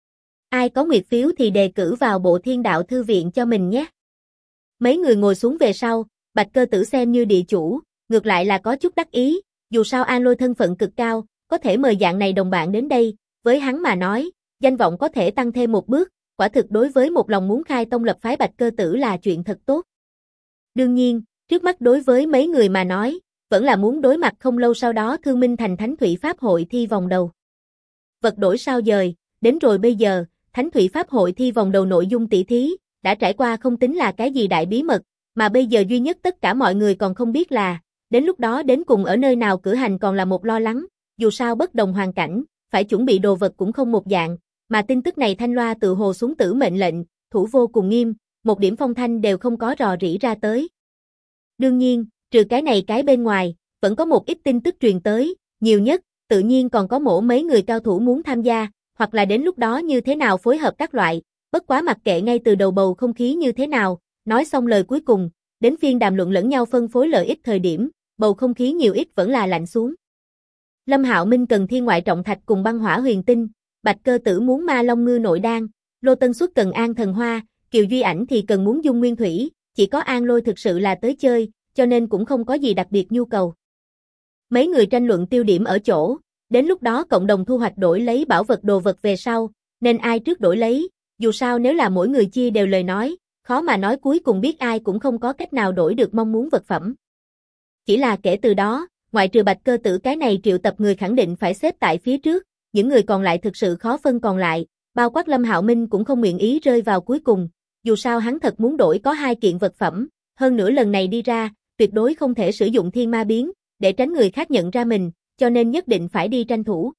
A: Ai có nguyệt phiếu thì đề cử vào Bộ Thiên Đạo Thư Viện cho mình nhé. Mấy người ngồi xuống về sau, Bạch Cơ Tử xem như địa chủ, ngược lại là có chút đắc ý, dù sao An Lôi thân phận cực cao, có thể mời dạng này đồng bạn đến đây, với hắn mà nói, danh vọng có thể tăng thêm một bước, quả thực đối với một lòng muốn khai tông lập phái Bạch Cơ Tử là chuyện thật tốt. Đương nhiên, trước mắt đối với mấy người mà nói, vẫn là muốn đối mặt không lâu sau đó Thương Minh Thành Thánh Thủy Pháp hội thi vòng đầu. Vật đổi sao dời, đến rồi bây giờ, Thánh Thủy Pháp hội thi vòng đầu nội dung tỷ thí, đã trải qua không tính là cái gì đại bí mật, mà bây giờ duy nhất tất cả mọi người còn không biết là, đến lúc đó đến cùng ở nơi nào cử hành còn là một lo lắng, dù sao bất đồng hoàn cảnh, phải chuẩn bị đồ vật cũng không một dạng, mà tin tức này thanh loa tự hồ xuống tử mệnh lệnh, thủ vô cùng nghiêm, một điểm phong thanh đều không có rò rỉ ra tới. Đương nhiên, trừ cái này cái bên ngoài, vẫn có một ít tin tức truyền tới, nhiều nhất, tự nhiên còn có mấy người cao thủ muốn tham gia, hoặc là đến lúc đó như thế nào phối hợp các loại, bất quá mặc kệ ngay từ đầu bầu không khí như thế nào, nói xong lời cuối cùng, đến phiên đàm luận lẫn nhau phân phối lợi ích thời điểm, bầu không khí nhiều ít vẫn là lạnh xuống. Lâm Hạo Minh cần thiên ngoại trọng thạch cùng băng hỏa huyền tinh, Bạch Cơ Tử muốn ma long ngư nội đan, Lô Tân Xuất cần an thần hoa, Kiều Duy Ảnh thì cần muốn dung nguyên thủy, chỉ có An Lôi thực sự là tới chơi, cho nên cũng không có gì đặc biệt nhu cầu. Mấy người tranh luận tiêu điểm ở chỗ, đến lúc đó cộng đồng thu hoạch đổi lấy bảo vật đồ vật về sau, nên ai trước đổi lấy, dù sao nếu là mỗi người chia đều lời nói, khó mà nói cuối cùng biết ai cũng không có cách nào đổi được mong muốn vật phẩm. Chỉ là kể từ đó, ngoại trừ Bạch Cơ Tử cái này triệu tập người khẳng định phải xếp tại phía trước, những người còn lại thực sự khó phân còn lại, bao quát Lâm Hạo Minh cũng không nguyện ý rơi vào cuối cùng, dù sao hắn thật muốn đổi có 2 kiện vật phẩm, hơn nữa lần này đi ra, tuyệt đối không thể sử dụng thiên ma biến, để tránh người khác nhận ra mình, cho nên nhất định phải đi tranh thủ.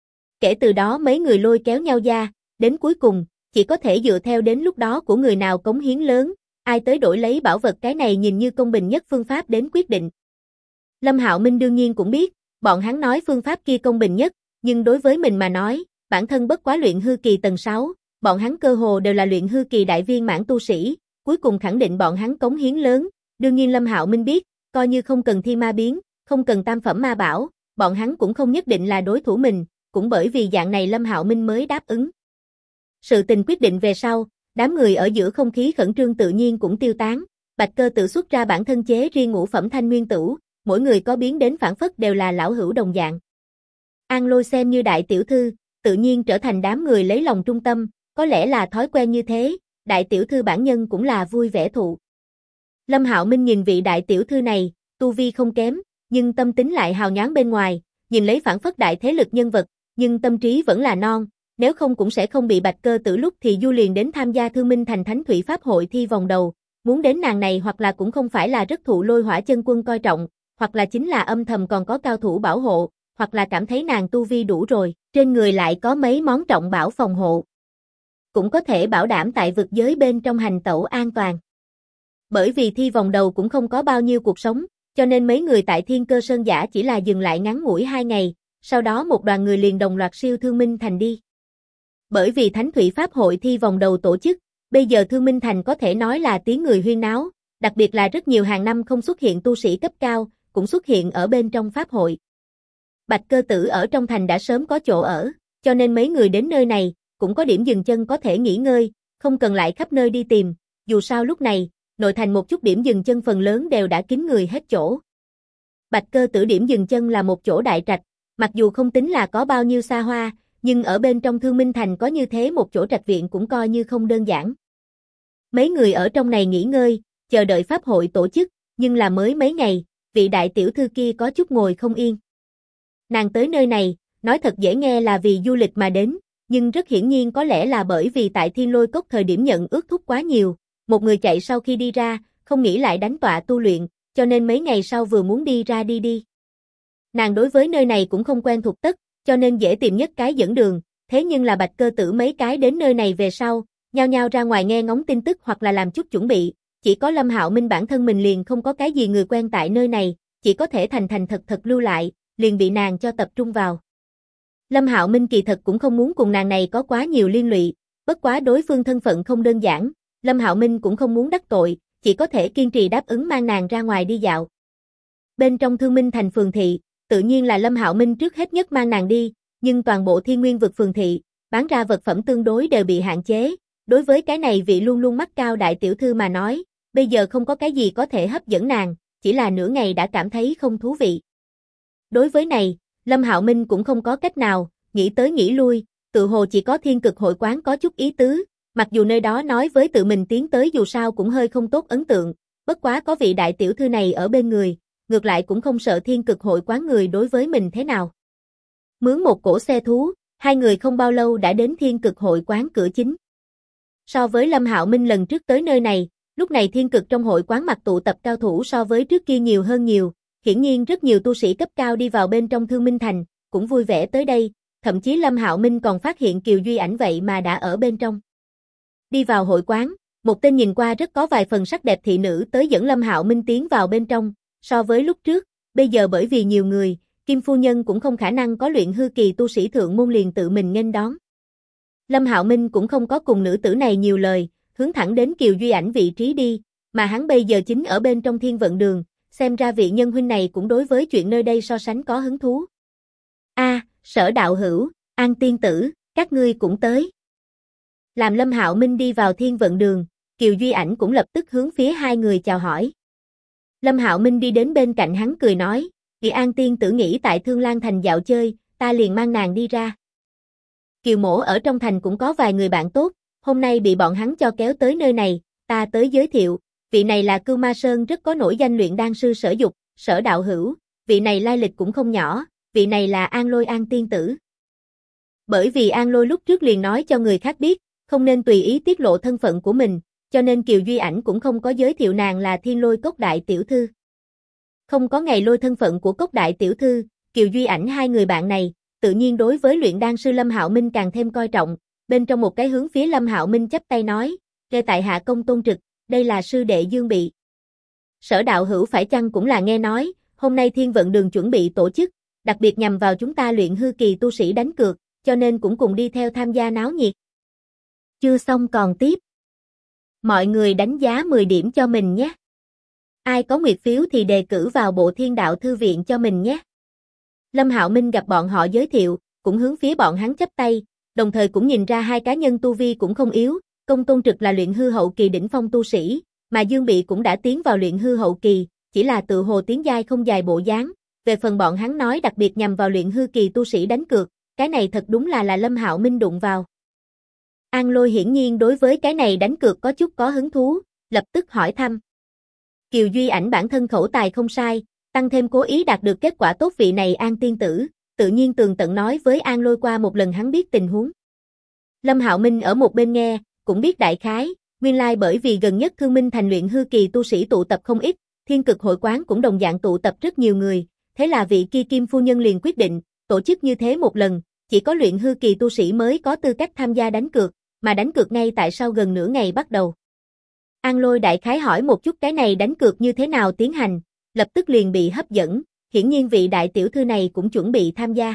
A: Kể từ đó mấy người lôi kéo nhau ra, đến cuối cùng, chỉ có thể dựa theo đến lúc đó của người nào cống hiến lớn, ai tới đổi lấy bảo vật cái này nhìn như công bình nhất phương pháp đến quyết định. Lâm Hạo Minh đương nhiên cũng biết, bọn hắn nói phương pháp kia công bình nhất, nhưng đối với mình mà nói, bản thân bất quá luyện hư kỳ tầng 6, bọn hắn cơ hồ đều là luyện hư kỳ đại viên mãn tu sĩ, cuối cùng khẳng định bọn hắn cống hiến lớn, đương nhiên Lâm Hạo Minh biết, coi như không cần thi ma biến, không cần tam phẩm ma bảo, bọn hắn cũng không nhất định là đối thủ mình, cũng bởi vì dạng này Lâm Hạo Minh mới đáp ứng. Sự tình quyết định về sau, đám người ở giữa không khí khẩn trương tự nhiên cũng tiêu tán, Bạch Cơ Tử xuất ra bản thân chế riêng ngũ phẩm thanh nguyên tửu, mỗi người có biến đến phản phất đều là lão hữu đồng dạng. An Lôi xem như đại tiểu thư, tự nhiên trở thành đám người lấy lòng trung tâm, có lẽ là thói quen như thế, đại tiểu thư bản nhân cũng là vui vẻ thụ. Lâm Hạo Minh nhìn vị đại tiểu thư này, tu vi không kém, nhưng tâm tính lại hào nhoáng bên ngoài, nhìn lấy phản phất đại thế lực nhân vật, nhưng tâm trí vẫn là non, nếu không cũng sẽ không bị Bạch Cơ Tử lúc thì du liền đến tham gia Thương Minh Thành Thánh Thủy Pháp hội thi vòng đầu, muốn đến nàng này hoặc là cũng không phải là rất thụ Lôi Hỏa Chân Quân coi trọng, hoặc là chính là âm thầm còn có cao thủ bảo hộ, hoặc là cảm thấy nàng tu vi đủ rồi, trên người lại có mấy món trọng bảo phòng hộ. Cũng có thể bảo đảm tại vực giới bên trong hành tẩu an toàn. Bởi vì thi vòng đầu cũng không có bao nhiêu cuộc sống, cho nên mấy người tại Thiên Cơ Sơn Giả chỉ là dừng lại ngắn ngủi 2 ngày, sau đó một đoàn người liền đồng loạt siêu Thương Minh Thành đi. Bởi vì Thánh Thủy Pháp hội thi vòng đầu tổ chức, bây giờ Thương Minh Thành có thể nói là tiếng người huyên náo, đặc biệt là rất nhiều hàng năm không xuất hiện tu sĩ cấp cao, cũng xuất hiện ở bên trong Pháp hội. Bạch Cơ Tử ở trong thành đã sớm có chỗ ở, cho nên mấy người đến nơi này, cũng có điểm dừng chân có thể nghỉ ngơi, không cần lại khắp nơi đi tìm, dù sao lúc này, nội thành một chút điểm dừng chân phần lớn đều đã kín người hết chỗ. Bạch Cơ Tử điểm dừng chân là một chỗ đại trạch, mặc dù không tính là có bao nhiêu xa hoa, nhưng ở bên trong Thương Minh Thành có như thế một chỗ trạch viện cũng coi như không đơn giản. Mấy người ở trong này nghỉ ngơi, chờ đợi pháp hội tổ chức, nhưng là mới mấy ngày, vị đại tiểu thư kia có chút ngồi không yên. Nàng tới nơi này, nói thật dễ nghe là vì du lịch mà đến, nhưng rất hiển nhiên có lẽ là bởi vì tại Thiên Lôi Cốc thời điểm nhận ước thúc quá nhiều, một người chạy sau khi đi ra, không nghĩ lại đánh tọa tu luyện, cho nên mấy ngày sau vừa muốn đi ra đi. Nàng đối với nơi này cũng không quen thuộc tất, cho nên dễ tìm nhất cái dẫn đường, thế nhưng là Bạch Cơ Tử mấy cái đến nơi này về sau, nhao nhao ra ngoài nghe ngóng tin tức hoặc là làm chút chuẩn bị, chỉ có Lâm Hạo Minh bản thân mình liền không có cái gì người quen tại nơi này, chỉ có thể thành thật lưu lại, liền bị nàng cho tập trung vào. Lâm Hạo Minh kỳ thật cũng không muốn cùng nàng này có quá nhiều liên lụy, bất quá đối phương thân phận không đơn giản, Lâm Hạo Minh cũng không muốn đắc tội, chỉ có thể kiên trì đáp ứng mang nàng ra ngoài đi dạo. Bên trong Thương Minh Thành phường thị, tự nhiên là Lâm Hạo Minh trước hết nhất mang nàng đi, nhưng toàn bộ Thiên Nguyên vực phường thị, bán ra vật phẩm tương đối đều bị hạn chế, đối với cái này vị luôn luôn mắt cao đại tiểu thư mà nói, bây giờ không có cái gì có thể hấp dẫn nàng, chỉ là nửa ngày đã cảm thấy không thú vị. Đối với này, Lâm Hạo Minh cũng không có cách nào, nghĩ tới nghĩ lui, tự hồ chỉ có Thiên Cực hội quán có chút ý tứ, mặc dù nơi đó nói với tự mình tiến tới dù sao cũng hơi không tốt ấn tượng, bất quá có vị đại tiểu thư này ở bên người, ngược lại cũng không sợ Thiên Cực hội quán người đối với mình thế nào. Mướn một cỗ xe thú, hai người không bao lâu đã đến Thiên Cực hội quán cửa chính. So với Lâm Hạo Minh lần trước tới nơi này, lúc này Thiên Cực trong hội quán mặt tụ tập cao thủ so với trước kia nhiều hơn nhiều, hiển nhiên rất nhiều tu sĩ cấp cao đi vào bên trong Thương Minh Thành, cũng vui vẻ tới đây, thậm chí Lâm Hạo Minh còn phát hiện Kiều Duy Ảnh vậy mà đã ở bên trong. Đi vào hội quán, một tên nhìn qua rất có vài phần sắc đẹp thị nữ tới dẫn Lâm Hạo Minh tiến vào bên trong, so với lúc trước, bây giờ bởi vì nhiều người, Kim phu nhân cũng không khả năng có luyện hư kỳ tu sĩ thượng môn liền tự mình nghênh đón. Lâm Hạo Minh cũng không có cùng nữ tử này nhiều lời, hướng thẳng đến Kiều Duy Ảnh vị trí đi, mà hắn bây giờ chính ở bên trong Thiên Vận Đường, xem ra vị nhân huynh này cũng đối với chuyện nơi đây so sánh có hứng thú. Sở đạo hữu, An tiên tử, các ngươi cũng tới. Làm Lâm Hạo Minh đi vào Thiên Vận Đường, Kiều Duy Ảnh cũng lập tức hướng phía hai người chào hỏi. Lâm Hạo Minh đi đến bên cạnh hắn cười nói, Kỳ An tiên tử nghĩ tại Thương Lan Thành dạo chơi, ta liền mang nàng đi ra. Kiều mỗ ở trong thành cũng có vài người bạn tốt, hôm nay bị bọn hắn cho kéo tới nơi này, ta tới giới thiệu, vị này là Cưu Ma Sơn rất có nổi danh luyện đan sư Sở Dục, Sở đạo hữu, vị này lai lịch cũng không nhỏ, vị này là An Lôi An tiên tử. Bởi vì An Lôi lúc trước liền nói cho người khác biết, không nên tùy ý tiết lộ thân phận của mình, cho nên Kiều Duy Ảnh cũng không có giới thiệu nàng là Thiên Lôi Cốc đại tiểu thư. Không có ngày lôi thân phận của Cốc đại tiểu thư, Kiều Duy Ảnh hai người bạn này, tự nhiên đối với luyện đan sư Lâm Hạo Minh càng thêm coi trọng, bên trong một cái hướng phía Lâm Hạo Minh chắp tay nói, "Kê tại hạ công tôn trực, đây là sư đệ Dương Bị." Sở đạo hữu phải chăng cũng là nghe nói, hôm nay Thiên Vận Đường chuẩn bị tổ chức, đặc biệt nhằm vào chúng ta luyện hư kỳ tu sĩ đánh cược, cho nên cũng cùng đi theo tham gia náo nhiệt. Chưa xong còn tiếp. Mọi người đánh giá 10 điểm cho mình nhé. Ai có nguyệt phiếu thì đề cử vào Bộ Thiên Đạo Thư viện cho mình nhé. Lâm Hạo Minh gặp bọn họ giới thiệu, cũng hướng phía bọn hắn chắp tay, đồng thời cũng nhìn ra hai cá nhân tu vi cũng không yếu, Công Tôn Trực là luyện hư hậu kỳ đỉnh phong tu sĩ, mà Dương Bị cũng đã tiến vào luyện hư hậu kỳ, chỉ là tự hồ tiến giai không dài bộ dáng. Về phần bọn hắn nói đặc biệt nhằm vào luyện hư kỳ tu sĩ đánh cược, cái này thật đúng là Lâm Hạo Minh đụng vào. An Lôi hiển nhiên đối với cái này đánh cược có chút có hứng thú, lập tức hỏi thăm. Kiều Duy Ảnh bản thân khẩu tài không sai, tăng thêm cố ý đạt được kết quả tốt vị này An tiên tử, tự nhiên tường tận nói với An Lôi qua một lần hắn biết tình huống. Lâm Hạo Minh ở một bên nghe, cũng biết đại khái, nguyên lai bởi vì gần nhất Thương Minh Thành luyện hư kỳ tu sĩ tụ tập không ít, Thiên Cực hội quán cũng đồng dạng tụ tập rất nhiều người, thế là vị kia Kim phu nhân liền quyết định, tổ chức như thế một lần, chỉ có luyện hư kỳ tu sĩ mới có tư cách tham gia đánh cược, mà đánh cược ngay tại sau gần nửa ngày bắt đầu. An Lôi đại khái hỏi một chút cái này đánh cược như thế nào tiến hành, lập tức liền bị hấp dẫn, hiển nhiên vị đại tiểu thư này cũng chuẩn bị tham gia.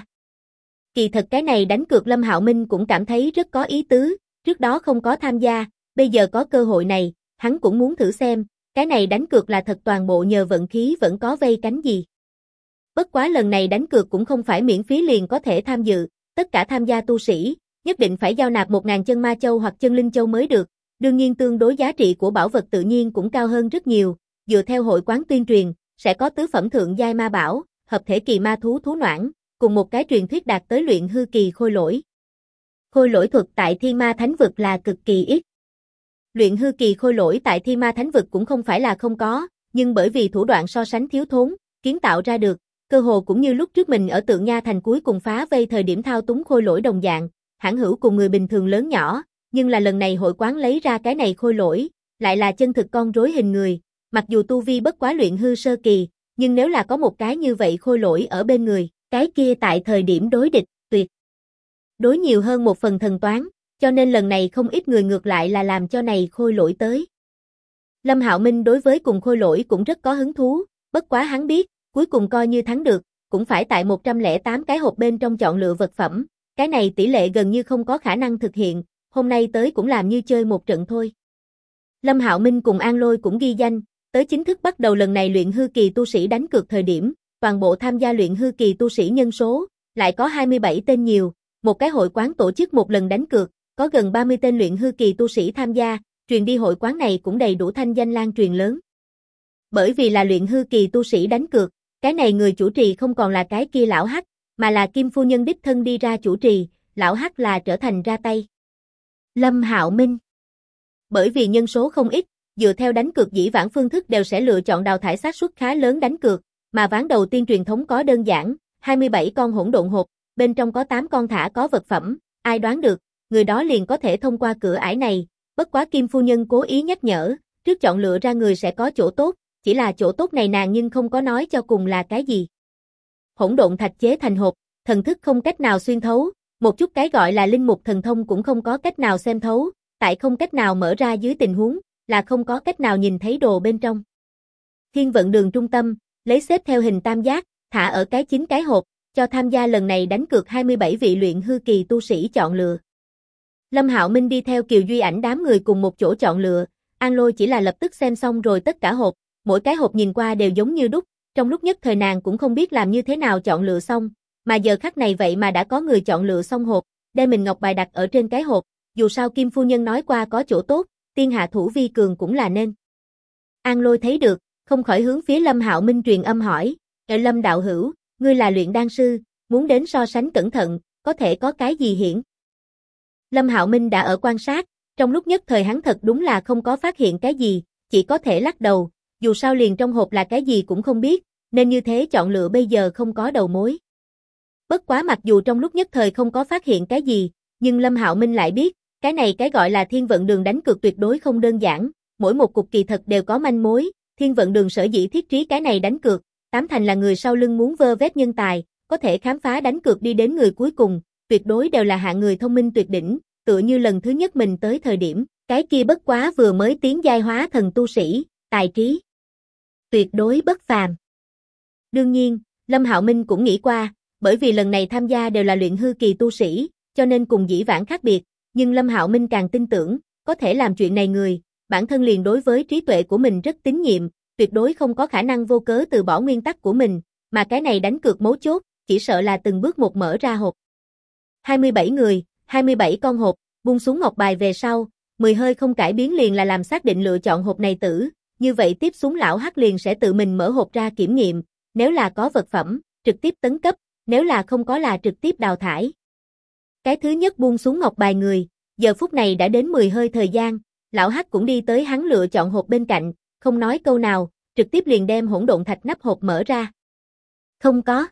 A: Kỳ thật cái này đánh cược Lâm Hạo Minh cũng cảm thấy rất có ý tứ, trước đó không có tham gia, bây giờ có cơ hội này, hắn cũng muốn thử xem, cái này đánh cược là thật toàn bộ nhờ vận khí vẫn có vây cánh gì. Bất quá lần này đánh cược cũng không phải miễn phí liền có thể tham dự, tất cả tham gia tu sĩ, nhất định phải giao nạp 1000 chân ma châu hoặc chân linh châu mới được, đương nhiên tương đối giá trị của bảo vật tự nhiên cũng cao hơn rất nhiều, dựa theo hội quán tuyên truyền, sẽ có tứ phẩm thượng giai ma bảo, hợp thể kỳ ma thú thú noãn, cùng một cái truyền thuyết đạt tới luyện hư kỳ khôi lỗi. Khôi lỗi thuật tại Thiên Ma Thánh vực là cực kỳ ít. Luyện hư kỳ khôi lỗi tại Thiên Ma Thánh vực cũng không phải là không có, nhưng bởi vì thủ đoạn so sánh thiếu thốn, kiến tạo ra được, cơ hồ cũng như lúc trước mình ở Tượng Nha Thành cuối cùng phá vây thời điểm thao túng khôi lỗi đồng dạng, hãn hữu cùng người bình thường lớn nhỏ, nhưng là lần này hội quán lấy ra cái này khôi lỗi, lại là chân thực con rối hình người, mặc dù tu vi bất quá luyện hư sơ kỳ, nhưng nếu là có một cái như vậy khôi lỗi ở bên người, cái kia tại thời điểm đối địch, tuyệt đối nhiều hơn một phần thần toán, cho nên lần này không ít người ngược lại là làm cho này khôi lỗi tới. Lâm Hạo Minh đối với cùng khôi lỗi cũng rất có hứng thú, bất quá hắn biết, cuối cùng coi như thắng được, cũng phải tại 108 cái hộp bên trong chọn lựa vật phẩm, cái này tỷ lệ gần như không có khả năng thực hiện, hôm nay tới cũng làm như chơi một trận thôi. Lâm Hạo Minh cùng An Lôi cũng ghi danh, tới chính thức bắt đầu lần này luyện hư kỳ tu sĩ đánh cược thời điểm, toàn bộ tham gia luyện hư kỳ tu sĩ nhân số, lại có 27 tên nhiều, một cái hội quán tổ chức một lần đánh cược, có gần 30 tên luyện hư kỳ tu sĩ tham gia, truyền đi hội quán này cũng đầy đủ thanh danh lan truyền lớn. Bởi vì là luyện hư kỳ tu sĩ đánh cược, cái này người chủ trì không còn là cái kia lão Hắc, mà là Kim phu nhân đích thân đi ra chủ trì, lão Hắc là trở thành ra tay. Lâm Hạo Minh. Bởi vì nhân số không ít, dựa theo đánh cược dĩ vãng phương thức đều sẽ lựa chọn đào thải xác suất khá lớn đánh cược, mà ván đầu tiên truyền thống có đơn giản, 27 con hỗn độn hộp, bên trong có 8 con thả có vật phẩm, ai đoán được, người đó liền có thể thông qua cửa ải này, bất quá Kim phu nhân cố ý nhắc nhở, trước chọn lựa ra người sẽ có chỗ tốt, chỉ là chỗ tốt này nàng nhưng không có nói cho cùng là cái gì. Hỗn độn thạch chế thành hộp, thần thức không cách nào xuyên thấu, một chút cái gọi là linh mục thần thông cũng không có cách nào xem thấu, tại không cách nào mở ra dưới tình huống, là không có cách nào nhìn thấy đồ bên trong. Thiên vận đường trung tâm, lấy xếp theo hình tam giác, thả ở cái 9 cái hộp, cho tham gia lần này đánh cược 27 vị luyện hư kỳ tu sĩ chọn lựa. Lâm Hạo Minh đi theo Kiều Duy Ảnh đám người cùng một chỗ chọn lựa, An Lôi chỉ là lập tức xem xong rồi tất cả hộp, mỗi cái hộp nhìn qua đều giống như đúc, trong lúc nhất thời nàng cũng không biết làm như thế nào chọn lựa xong, mà giờ khắc này vậy mà đã có người chọn lựa xong hộp, đem mình ngọc bài đặt ở trên cái hộp, dù sao Kim phu nhân nói qua có chỗ tốt, tiên hạ thủ vi cường cũng là nên. An Lôi thấy được, không khỏi hướng phía Lâm Hạo Minh truyền âm hỏi, Lâm đạo hữu, ngươi là luyện đan sư, muốn đến so sánh cẩn thận, có thể có cái gì hiển? Lâm Hạo Minh đã ở quan sát, trong lúc nhất thời hắn thật đúng là không có phát hiện cái gì, chỉ có thể lắc đầu, dù sao liền trong hộp là cái gì cũng không biết, nên như thế chọn lựa bây giờ không có đầu mối. Bất quá mặc dù trong lúc nhất thời không có phát hiện cái gì, nhưng Lâm Hạo Minh lại biết, cái này cái gọi là thiên vận đường đánh cược tuyệt đối không đơn giản, mỗi một cục kỳ thật đều có manh mối, thiên vận đường sở dĩ thiết trí cái này đánh cược, tám thành là người sau lưng muốn vơ vét nhân tài, có thể khám phá đánh cược đi đến người cuối cùng, tuyệt đối đều là hạng người thông minh tuyệt đỉnh, tựa như lần thứ nhất mình tới thời điểm, cái kia bất quá vừa mới tiến giai hóa thần tu sĩ, tài trí tuyệt đối bất phàm. Đương nhiên, Lâm Hạo Minh cũng nghĩ qua, bởi vì lần này tham gia đều là luyện hư kỳ tu sĩ, cho nên cùng dĩ vãng khác biệt, nhưng Lâm Hạo Minh càng tin tưởng, có thể làm chuyện này người, bản thân liền đối với trí tuệ của mình rất tín nhiệm, tuyệt đối không có khả năng vô cớ từ bỏ nguyên tắc của mình, mà cái này đánh cược mấu chốt, chỉ sợ là từng bước một mở ra hộp. 27 người, 27 con hộp, buông xuống ngọc bài về sau, 10 hơi không cải biến liền là làm xác định lựa chọn hộp này tử, như vậy tiếp xuống lão Hắc liền sẽ tự mình mở hộp ra kiểm nghiệm, nếu là có vật phẩm, trực tiếp tấn cấp, nếu là không có là trực tiếp đào thải. Cái thứ nhất buông xuống ngọc bài người, giờ phút này đã đến 10 hơi thời gian, lão Hắc cũng đi tới hắn lựa chọn hộp bên cạnh, không nói câu nào, trực tiếp liền đem hỗn độn thạch nắp hộp mở ra. Không có.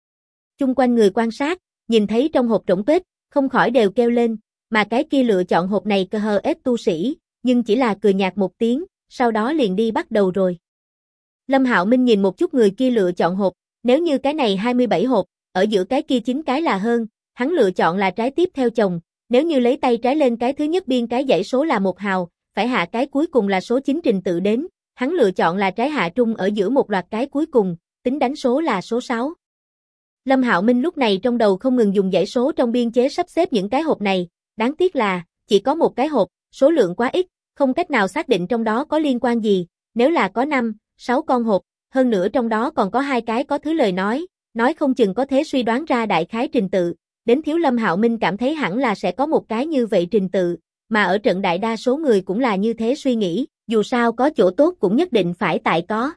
A: Chung quanh người quan sát, nhìn thấy trong hộp rỗng tuếch, không khỏi đều kêu lên, mà cái kia lựa chọn hộp này cơ hờ ép tu sĩ, nhưng chỉ là cười nhạt một tiếng, sau đó liền đi bắt đầu rồi. Lâm Hạo Minh nhìn một chút người kia lựa chọn hộp, nếu như cái này 27 hộp, ở giữa cái kia 9 cái là hơn, hắn lựa chọn là trái tiếp theo chồng, nếu như lấy tay trái lên cái thứ nhất biên cái dãy số là 1 hào, phải hạ cái cuối cùng là số 9 trình tự đến, hắn lựa chọn là trái hạ trung ở giữa một loạt cái cuối cùng, tính đánh số là số 6. Lâm Hạo Minh lúc này trong đầu không ngừng dùng dãy số trong biên chế sắp xếp những cái hộp này, đáng tiếc là, chỉ có một cái hộp, số lượng quá ít, không cách nào xác định trong đó có liên quan gì, nếu là có 5, 6 con hộp, hơn nữa trong đó còn có 2 cái có thứ lời nói không chừng có thể suy đoán ra đại khái trình tự, đến thiếu Lâm Hạo Minh cảm thấy hẳn là sẽ có một cái như vậy trình tự, mà ở trận đại đa số người cũng là như thế suy nghĩ, dù sao có chỗ tốt cũng nhất định phải tại có.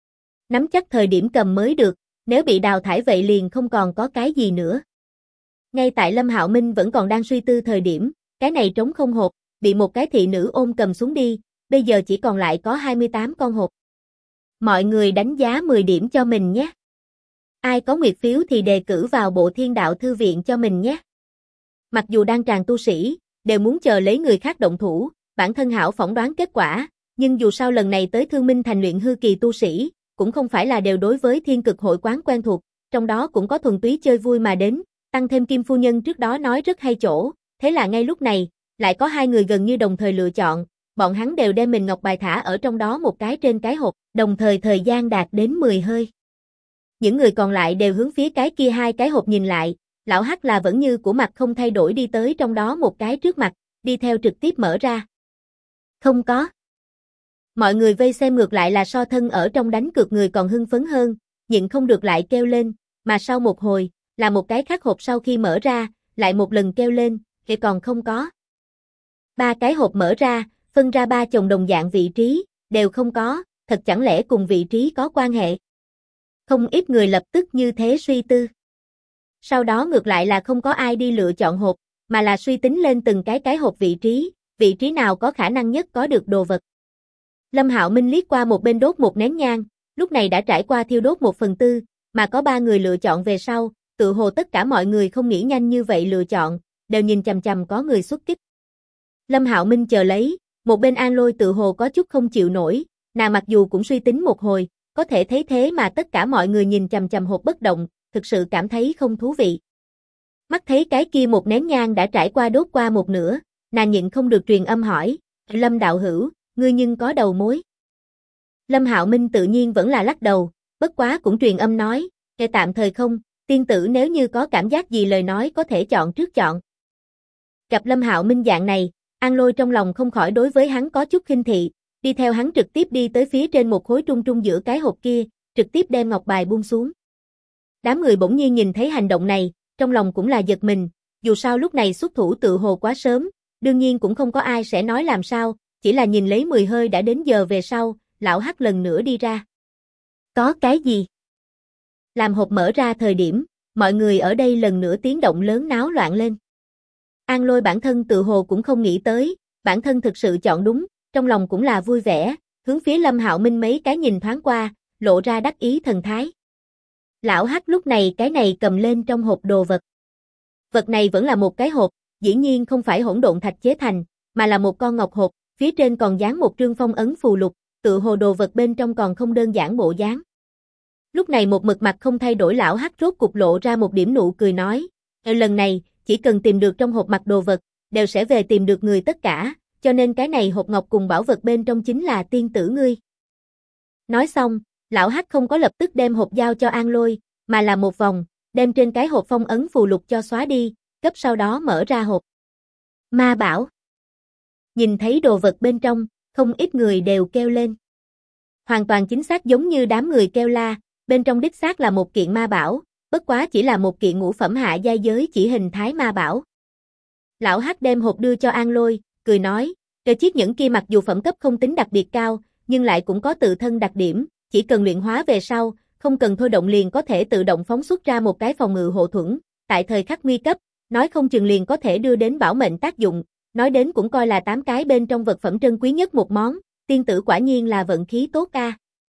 A: Nắm chắc thời điểm cầm mới được, nếu bị đào thải vậy liền không còn có cái gì nữa. Ngay tại Lâm Hạo Minh vẫn còn đang suy tư thời điểm, cái này trống không hộp, bị một cái thị nữ ôm cầm xuống đi, bây giờ chỉ còn lại có 28 con hộp. Mọi người đánh giá 10 điểm cho mình nhé. Ai có nguyệt phiếu thì đề cử vào Bộ Thiên Đạo Thư Viện cho mình nhé. Mặc dù đang tràn tu sĩ, đều muốn chờ lấy người khác động thủ, bản thân hảo phỏng đoán kết quả, nhưng dù sao lần này tới Thương Minh Thành luyện hư kỳ tu sĩ, cũng không phải là đều đối với Thiên Cực Hội quán quen thuộc, trong đó cũng có thuần túy chơi vui mà đến, tăng thêm Kim phu nhân trước đó nói rất hay chỗ, thế là ngay lúc này, lại có 2 người gần như đồng thời lựa chọn, bọn hắn đều đem mình ngọc bài thả ở trong đó một cái trên cái hộp, đồng thời thời gian đạt đến 10 hơi. Những người còn lại đều hướng phía cái kia 2 cái hộp nhìn lại, lão Hắc là vẫn như của mặt không thay đổi đi tới trong đó một cái trước mặt, đi theo trực tiếp mở ra. Không có. Mọi người vây xem ngược lại là so thân ở trong đánh cược người còn hưng phấn hơn, nhịn không được lại kêu lên, mà sau một hồi, là một cái khác hộp sau khi mở ra, lại một lần kêu lên, thì còn không có. 3 cái hộp mở ra, phân ra 3 chồng đồng dạng vị trí, đều không có, thật chẳng lẽ cùng vị trí có quan hệ. Không ít người lập tức như thế suy tư. Sau đó ngược lại là không có ai đi lựa chọn hộp, mà là suy tính lên từng cái hộp vị trí nào có khả năng nhất có được đồ vật. Lâm Hạo Minh liếc qua một bên đốt một nén nhang, lúc này đã trải qua thiêu đốt 1/4, mà có 3 người lựa chọn về sau, tự hồ tất cả mọi người không nghĩ nhanh như vậy lựa chọn, đều nhìn chằm chằm có người xuất kích. Lâm Hạo Minh chờ lấy, một bên An Lôi tự hồ có chút không chịu nổi, nàng mặc dù cũng suy tính một hồi, có thể thấy thế mà tất cả mọi người nhìn chằm chằm hộp bất động, thực sự cảm thấy không thú vị. Mắt thấy cái kia một nén nhang đã trải qua đốt qua một nửa, nàng nhịn không được truyền âm hỏi, Lâm đạo hữu, ngươi nhưng có đầu mối. Lâm Hạo Minh tự nhiên vẫn là lắc đầu, bất quá cũng truyền âm nói, tạm thời không, tiên tử nếu như có cảm giác gì lời nói có thể chọn trước chọn. Gặp Lâm Hạo Minh dạng này, An Lôi trong lòng không khỏi đối với hắn có chút khinh thị, đi theo hắn trực tiếp đi tới phía trên một khối trung trung giữa cái hộp kia, trực tiếp đem ngọc bài buông xuống. Đám người bỗng nhiên nhìn thấy hành động này, trong lòng cũng là giật mình, dù sao lúc này xuất thủ tự hồ quá sớm, đương nhiên cũng không có ai sẽ nói làm sao, chỉ là nhìn lấy 10 hơi đã đến giờ về sau, lão Hắc lần nữa đi ra. Có cái gì? Làm hộp mở ra thời điểm, mọi người ở đây lần nữa tiếng động lớn náo loạn lên. An Lôi bản thân tự hồ cũng không nghĩ tới, bản thân thực sự chọn đúng, trong lòng cũng là vui vẻ, hướng phía Lâm Hạo Minh mấy cái nhìn thoáng qua, lộ ra đắc ý thần thái. Lão Hắc lúc này cái này cầm lên trong hộp đồ vật. Vật này vẫn là một cái hộp, dĩ nhiên không phải hỗn độn thạch chế thành, mà là một con ngọc hộp, phía trên còn dán một trương phong ấn phù lục, tự hồ đồ vật bên trong còn không đơn giản bộ dáng. Lúc này một mực mặt không thay đổi lão Hắc rốt cục lộ ra một điểm nụ cười nói, lần này, chỉ cần tìm được trong hộp mặt đồ vật, đều sẽ về tìm được người tất cả, cho nên cái này hộp ngọc cùng bảo vật bên trong chính là tiên tử ngươi. Nói xong, lão Hắc không có lập tức đem hộp giao cho An Lôi, mà là một vòng, đem trên cái hộp phong ấn phù lục cho xóa đi, cấp sau đó mở ra hộp. Ma bảo. Nhìn thấy đồ vật bên trong, không ít người đều kêu lên. Hoàn toàn chính xác giống như đám người kêu la, bên trong đích xác là một kiện ma bảo, bất quá chỉ là một kiện ngũ phẩm hạ giai giới chỉ hình thái ma bảo. Lão Hắc đem hộp đưa cho An Lôi, cười nói, cái chiếc nhẫn kia mặc dù phẩm cấp không tính đặc biệt cao, nhưng lại cũng có tự thân đặc điểm, chỉ cần luyện hóa về sau, không cần thôi động liền có thể tự động phóng xuất ra một cái phòng ngự hộ thuẫn, tại thời khắc nguy cấp, nói không chừng liền có thể đưa đến bảo mệnh tác dụng, nói đến cũng coi là 8 cái bên trong vật phẩm trân quý nhất một món, tiên tử quả nhiên là vận khí tốt a.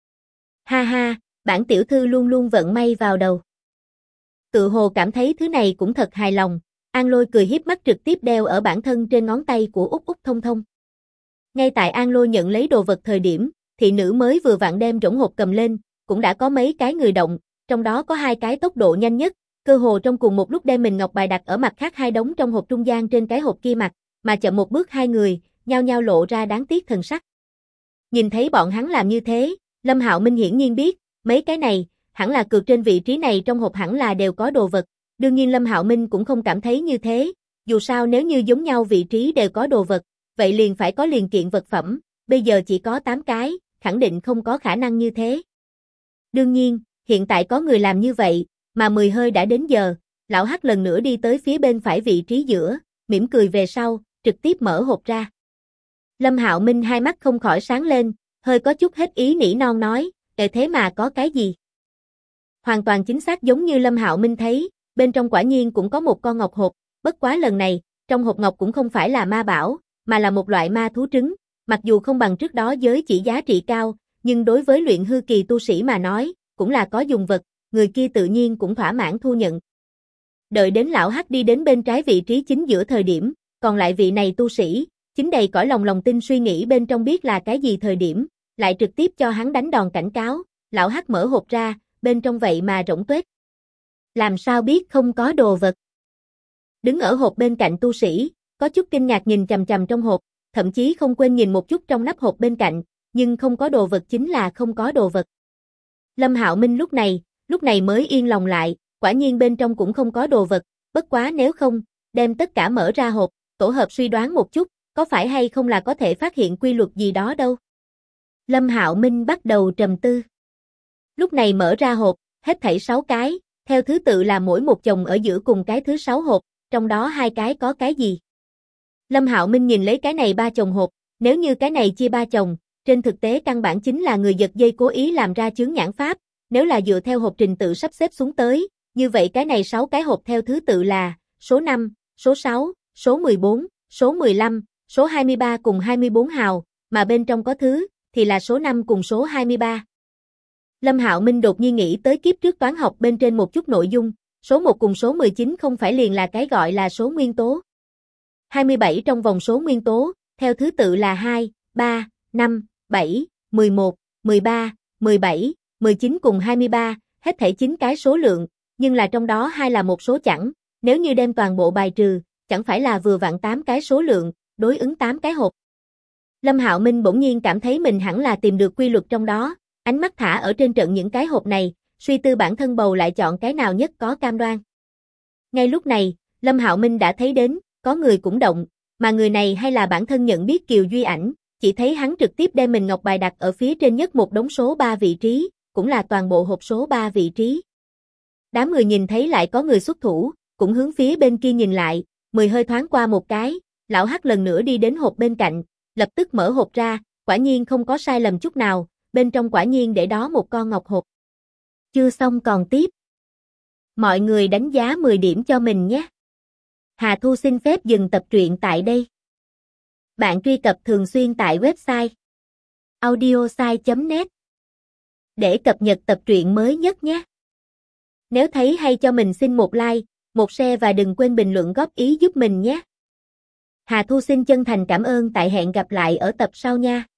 A: Ha ha, bản tiểu thư luôn luôn vận may vào đầu. Tự hồ cảm thấy thứ này cũng thật hài lòng, An Lôi cười hiếp mắt trực tiếp đeo ở bản thân trên ngón tay của Úc Úc Thông Thông. Ngay tại An Lôi nhận lấy đồ vật thời điểm, thị nữ mới vừa vặn đem rỗng hộp cầm lên, cũng đã có mấy cái người động, trong đó có 2 cái tốc độ nhanh nhất, cơ hồ trong cùng một lúc đem mình ngọc bài đặt ở mặt khác 2 đống trong hộp trung gian trên cái hộp kia mặt, mà chậm một bước 2 người, nhao nhao lộ ra đáng tiếc thần sắc. Nhìn thấy bọn hắn làm như thế, Lâm Hạo Minh hiển nhiên biết, mấy cái này, hẳn là cược trên vị trí này trong hộp hẳn là đều có đồ vật, đương nhiên Lâm Hạo Minh cũng không cảm thấy như thế, dù sao nếu như giống nhau vị trí đều có đồ vật, vậy liền phải có liền kiện vật phẩm, bây giờ chỉ có 8 cái, khẳng định không có khả năng như thế. Đương nhiên, hiện tại có người làm như vậy, mà 10 hơi đã đến giờ, lão Hắc lần nữa đi tới phía bên phải vị trí giữa, mỉm cười về sau, trực tiếp mở hộp ra. Lâm Hạo Minh hai mắt không khỏi sáng lên, hơi có chút hết ý nỉ non nói, thế mà có cái gì? Hoàn toàn chính xác giống như Lâm Hạo Minh thấy, bên trong quả nhiên cũng có một con ngọc hộp, bất quá lần này, trong hộp ngọc cũng không phải là ma bảo, mà là một loại ma thú trứng, mặc dù không bằng trước đó giới chỉ giá trị cao, nhưng đối với luyện hư kỳ tu sĩ mà nói, cũng là có dùng vật, người kia tự nhiên cũng thỏa mãn thu nhận. Đợi đến lão Hắc đi đến bên trái vị trí chính giữa thời điểm, còn lại vị này tu sĩ, chính đầy cõi lòng tin suy nghĩ bên trong biết là cái gì thời điểm, lại trực tiếp cho hắn đánh đòn cảnh cáo, lão Hắc mở hộp ra, bên trong vậy mà rỗng tuếch. Làm sao biết không có đồ vật? Đứng ở hộp bên cạnh tu sĩ, có chút kinh ngạc nhìn chằm chằm trong hộp, thậm chí không quên nhìn một chút trong nắp hộp bên cạnh, nhưng không có đồ vật chính là không có đồ vật. Lâm Hạo Minh lúc này mới yên lòng lại, quả nhiên bên trong cũng không có đồ vật, bất quá nếu không, đem tất cả mở ra hộp, tổ hợp suy đoán một chút, có phải hay không là có thể phát hiện quy luật gì đó đâu. Lâm Hạo Minh bắt đầu trầm tư. Lúc này mở ra hộp, hết thảy 6 cái, theo thứ tự là mỗi một chồng ở giữa cùng cái thứ 6 hộp, trong đó 2 cái có cái gì. Lâm Hạo Minh nhìn lấy cái này 3 chồng hộp, nếu như cái này chia 3 chồng, trên thực tế căn bản chính là người giật dây cố ý làm ra chướng nhãn pháp, nếu là dựa theo hộp trình tự sắp xếp xuống tới, như vậy cái này 6 cái hộp theo thứ tự là số 5, số 6, số 14, số 15, số 23 cùng 24 hào, mà bên trong có thứ thì là số 5 cùng số 23. Lâm Hạo Minh đột nhiên nghĩ tới kiếp trước toán học bên trên một chút nội dung, số 1 cùng số 19 không phải liền là cái gọi là số nguyên tố. 27 trong vòng số nguyên tố, theo thứ tự là 2, 3, 5, 7, 11, 13, 17, 19 cùng 23, hết thảy 9 cái số lượng, nhưng là trong đó 2 là một số chẵn, nếu như đem toàn bộ bài trừ, chẳng phải là vừa vặn 8 cái số lượng, đối ứng 8 cái hộp. Lâm Hạo Minh bỗng nhiên cảm thấy mình hẳn là tìm được quy luật trong đó, ánh mắt thả ở trên trận những cái hộp này, suy tư bản thân bầu lại chọn cái nào nhất có cam đoan. Ngay lúc này, Lâm Hạo Minh đã thấy đến, có người cũng động, mà người này hay là bản thân nhận biết Kiều Duy Ảnh, chỉ thấy hắn trực tiếp đem mình ngọc bài đặt ở phía trên nhất một đống số 3 vị trí, cũng là toàn bộ hộp số 3 vị trí. Đám người nhìn thấy lại có người xuất thủ, cũng hướng phía bên kia nhìn lại, 10 hơi thoáng qua một cái, lão Hắc lần nữa đi đến hộp bên cạnh, lập tức mở hộp ra, quả nhiên không có sai lầm chút nào, bên trong quả nhiên để đó một con ngọc hộp. Chưa xong còn tiếp. Mọi người đánh giá 10 điểm cho mình nhé. Hà Thu xin phép dừng tập truyện tại đây. Bạn truy cập thường xuyên tại website audiosai.net để cập nhật tập truyện mới nhất nhé. Nếu thấy hay cho mình xin một like, một share và đừng quên bình luận góp ý giúp mình nhé. Hà Thu xin chân thành cảm ơn, tại hẹn gặp lại ở tập sau nha.